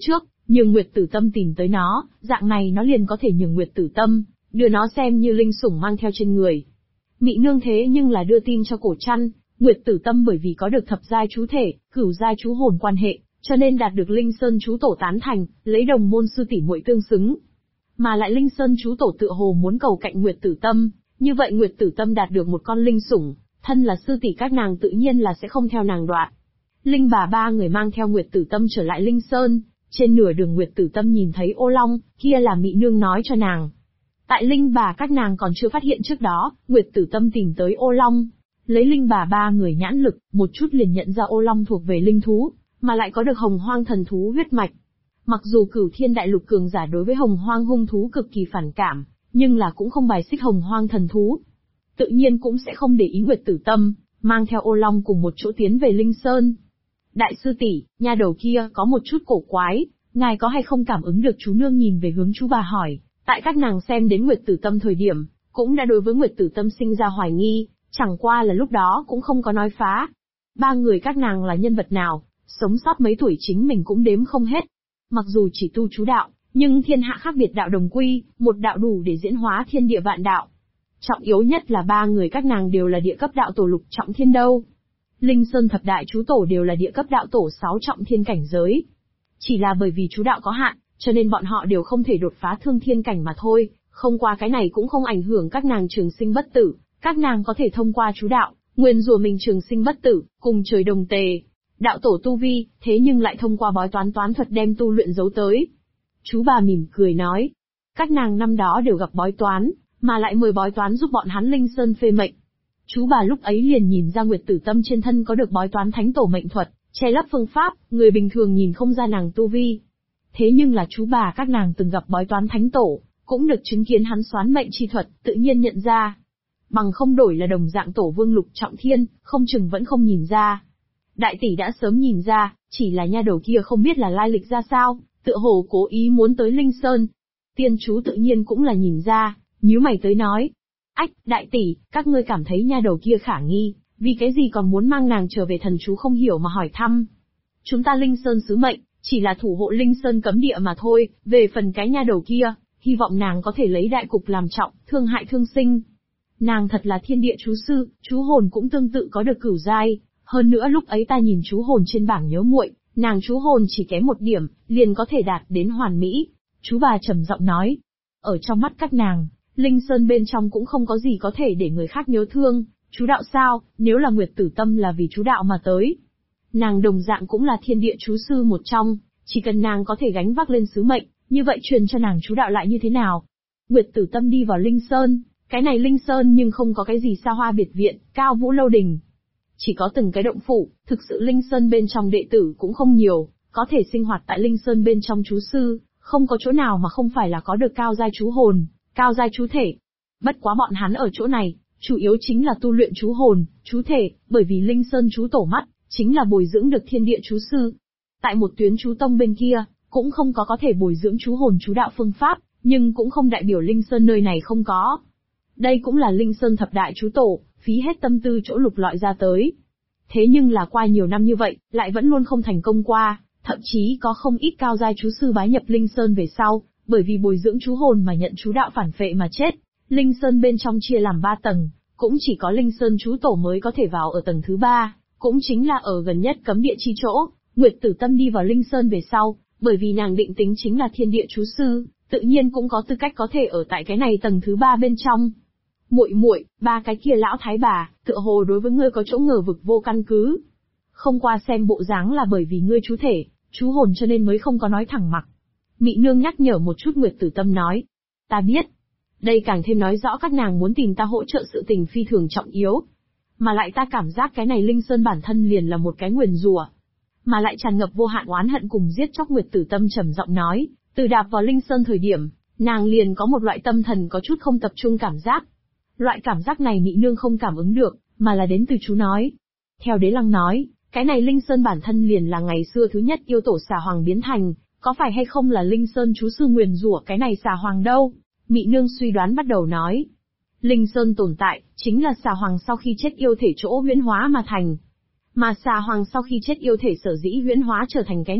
nhường Nguyệt Tử Tâm tìm tới nó, dạng này nó liền có thể nhường Nguyệt Tử Tâm, đưa nó xem như linh sủng mang theo trên người. Mị nương thế nhưng là đưa tin cho Cổ Trăn, Nguyệt Tử Tâm bởi vì có được thập giai chú thể, cửu giai chú hồn quan hệ, cho nên đạt được Linh Sơn chú tổ tán thành, lấy đồng môn sư tỷ muội tương xứng. Mà lại Linh Sơn chú tổ tựa hồ muốn cầu cạnh Nguyệt Tử Tâm, như vậy Nguyệt Tử Tâm đạt được một con linh sủng, thân là sư tỷ các nàng tự nhiên là sẽ không theo nàng đoạn. Linh bà ba người mang theo Nguyệt Tử Tâm trở lại Linh Sơn, trên nửa đường Nguyệt Tử Tâm nhìn thấy ô long, kia là Mị nương nói cho nàng. Tại Linh bà các nàng còn chưa phát hiện trước đó, Nguyệt Tử Tâm tìm tới ô long, lấy Linh bà ba người nhãn lực, một chút liền nhận ra ô long thuộc về linh thú, mà lại có được hồng hoang thần thú huyết mạch. Mặc dù Cửu Thiên Đại Lục cường giả đối với hồng hoang hung thú cực kỳ phản cảm, nhưng là cũng không bài xích hồng hoang thần thú. Tự nhiên cũng sẽ không để ý Nguyệt Tử Tâm, mang theo ô long cùng một chỗ tiến về Linh Sơn. Đại sư tỷ, nha đầu kia có một chút cổ quái, ngài có hay không cảm ứng được? Chú nương nhìn về hướng chú bà hỏi, tại các nàng xem đến Nguyệt Tử Tâm thời điểm, cũng đã đối với Nguyệt Tử Tâm sinh ra hoài nghi, chẳng qua là lúc đó cũng không có nói phá. Ba người các nàng là nhân vật nào, sống sót mấy tuổi chính mình cũng đếm không hết. Mặc dù chỉ tu chú đạo, nhưng thiên hạ khác biệt đạo đồng quy, một đạo đủ để diễn hóa thiên địa vạn đạo. Trọng yếu nhất là ba người các nàng đều là địa cấp đạo tổ lục trọng thiên đâu. Linh Sơn thập đại chú tổ đều là địa cấp đạo tổ 6 trọng thiên cảnh giới. Chỉ là bởi vì chú đạo có hạn, cho nên bọn họ đều không thể đột phá thương thiên cảnh mà thôi, không qua cái này cũng không ảnh hưởng các nàng trường sinh bất tử, các nàng có thể thông qua chú đạo, nguyền rủa mình trường sinh bất tử, cùng trời đồng tề. Đạo tổ tu vi, thế nhưng lại thông qua bói toán toán thuật đem tu luyện giấu tới. Chú bà mỉm cười nói, các nàng năm đó đều gặp bói toán, mà lại mời bói toán giúp bọn hắn Linh Sơn phê mệnh. Chú bà lúc ấy liền nhìn ra Nguyệt Tử Tâm trên thân có được bói toán thánh tổ mệnh thuật, che lấp phương pháp, người bình thường nhìn không ra nàng tu vi. Thế nhưng là chú bà các nàng từng gặp bói toán thánh tổ, cũng được chứng kiến hắn xoán mệnh chi thuật, tự nhiên nhận ra. Bằng không đổi là đồng dạng tổ vương lục trọng thiên, không chừng vẫn không nhìn ra. Đại tỷ đã sớm nhìn ra, chỉ là nha đầu kia không biết là lai lịch ra sao, tựa hồ cố ý muốn tới Linh Sơn. Tiên chú tự nhiên cũng là nhìn ra, nhíu mày tới nói. Ách, đại tỷ, các ngươi cảm thấy nha đầu kia khả nghi, vì cái gì còn muốn mang nàng trở về? Thần chú không hiểu mà hỏi thăm. Chúng ta Linh Sơn sứ mệnh, chỉ là thủ hộ Linh Sơn cấm địa mà thôi, về phần cái nha đầu kia, hy vọng nàng có thể lấy đại cục làm trọng, thương hại thương sinh. Nàng thật là thiên địa chú sư, chú hồn cũng tương tự có được cửu giai, hơn nữa lúc ấy ta nhìn chú hồn trên bảng nhớ muội, nàng chú hồn chỉ kém một điểm, liền có thể đạt đến hoàn mỹ. Chú bà trầm giọng nói, ở trong mắt các nàng, Linh Sơn bên trong cũng không có gì có thể để người khác nhớ thương, chú đạo sao, nếu là Nguyệt Tử Tâm là vì chú đạo mà tới. Nàng đồng dạng cũng là thiên địa chú sư một trong, chỉ cần nàng có thể gánh vác lên sứ mệnh, như vậy truyền cho nàng chú đạo lại như thế nào? Nguyệt Tử Tâm đi vào Linh Sơn, cái này Linh Sơn nhưng không có cái gì xa hoa biệt viện, cao vũ lâu đình. Chỉ có từng cái động phủ, thực sự Linh Sơn bên trong đệ tử cũng không nhiều, có thể sinh hoạt tại Linh Sơn bên trong chú sư, không có chỗ nào mà không phải là có được cao giai chú hồn, cao giai chú thể. Bất quá bọn hắn ở chỗ này, chủ yếu chính là tu luyện chú hồn, chú thể, bởi vì Linh Sơn chú tổ mắt, chính là bồi dưỡng được thiên địa chú sư. Tại một tuyến chú tông bên kia, cũng không có thể bồi dưỡng chú hồn chú đạo phương pháp, nhưng cũng không đại biểu Linh Sơn nơi này không có. Đây cũng là Linh Sơn thập đại chú tổ, phí hết tâm tư chỗ lục lọi ra tới. Thế nhưng là qua nhiều năm như vậy, lại vẫn luôn không thành công qua, thậm chí có không ít cao giai chú sư bái nhập Linh Sơn về sau, bởi vì bồi dưỡng chú hồn mà nhận chú đạo phản phệ mà chết. Linh Sơn bên trong chia làm 3 tầng, cũng chỉ có Linh Sơn chú tổ mới có thể vào ở tầng thứ 3, cũng chính là ở gần nhất cấm địa chi chỗ. Nguyệt Tử Tâm đi vào Linh Sơn về sau, bởi vì nàng định tính chính là thiên địa chú sư, tự nhiên cũng có tư cách có thể ở tại cái này tầng thứ 3 bên trong. Muội muội, ba cái kia lão thái bà, tựa hồ đối với ngươi có chỗ ngờ vực vô căn cứ. Không qua xem bộ dáng là bởi vì ngươi chú thể, chú hồn cho nên mới không có nói thẳng mặc. Mị nương nhắc nhở một chút. Nguyệt Tử Tâm nói, ta biết. Đây càng thêm nói rõ các nàng muốn tìm ta hỗ trợ sự tình phi thường trọng yếu. Mà lại ta cảm giác cái này Linh Sơn bản thân liền là một cái nguyền rủa, mà lại tràn ngập vô hạn oán hận cùng giết chóc. Nguyệt Tử Tâm trầm giọng nói, từ đạp vào Linh Sơn thời điểm, nàng liền có một loại tâm thần có chút không tập trung cảm giác. Loại cảm giác này Mị nương không cảm ứng được, mà là đến từ chú nói. Theo Đế Lăng nói, cái này Linh Sơn bản thân liền là ngày xưa thứ nhất yêu tổ xà hoàng biến thành, có phải hay không là Linh Sơn chú sư nguyền rủa cái này xà hoàng đâu? Mị nương suy đoán bắt đầu nói. Linh Sơn tồn tại, chính là xà hoàng sau khi chết yêu thể chỗ huyễn hóa mà thành. Mà xà hoàng sau khi chết yêu thể sở dĩ huyễn hóa trở thành cái này,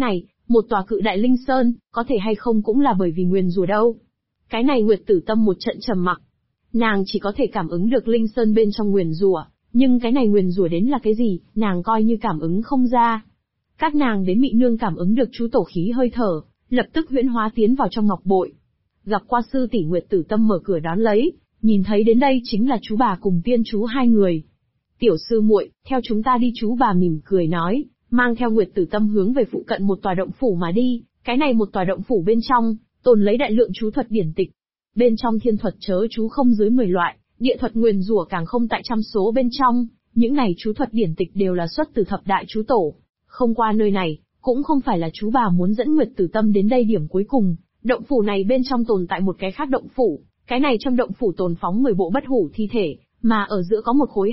Một tòa cự đại linh sơn, có thể hay không cũng là bởi vì nguyền rủa đâu. Cái này Nguyệt Tử Tâm một trận trầm mặc. Nàng chỉ có thể cảm ứng được linh sơn bên trong nguyền rủa, nhưng cái này nguyền rủa đến là cái gì, nàng coi như cảm ứng không ra. Các nàng đến Mị Nương cảm ứng được chú tổ khí hơi thở, lập tức huyễn hóa tiến vào trong ngọc bội. Gặp qua sư tỷ, Nguyệt Tử Tâm mở cửa đón lấy, nhìn thấy đến đây chính là chú bà cùng tiên chú hai người. Tiểu sư muội, theo chúng ta đi, chú bà mỉm cười nói, mang theo Nguyệt Tử Tâm hướng về phụ cận một tòa động phủ mà đi. Cái này một tòa động phủ bên trong, tồn lấy đại lượng chú thuật điển tịch. Bên trong thiên thuật chớ chú không dưới 10 loại, địa thuật nguyền rủa càng không tại trăm số bên trong, những này chú thuật điển tịch đều là xuất từ thập đại chú tổ. Không qua nơi này, cũng không phải là chú bà muốn dẫn Nguyệt Tử Tâm đến đây điểm cuối cùng, động phủ này bên trong tồn tại một cái khác động phủ, cái này trong động phủ tồn phóng 10 bộ bất hủ thi thể, mà ở giữa có một khối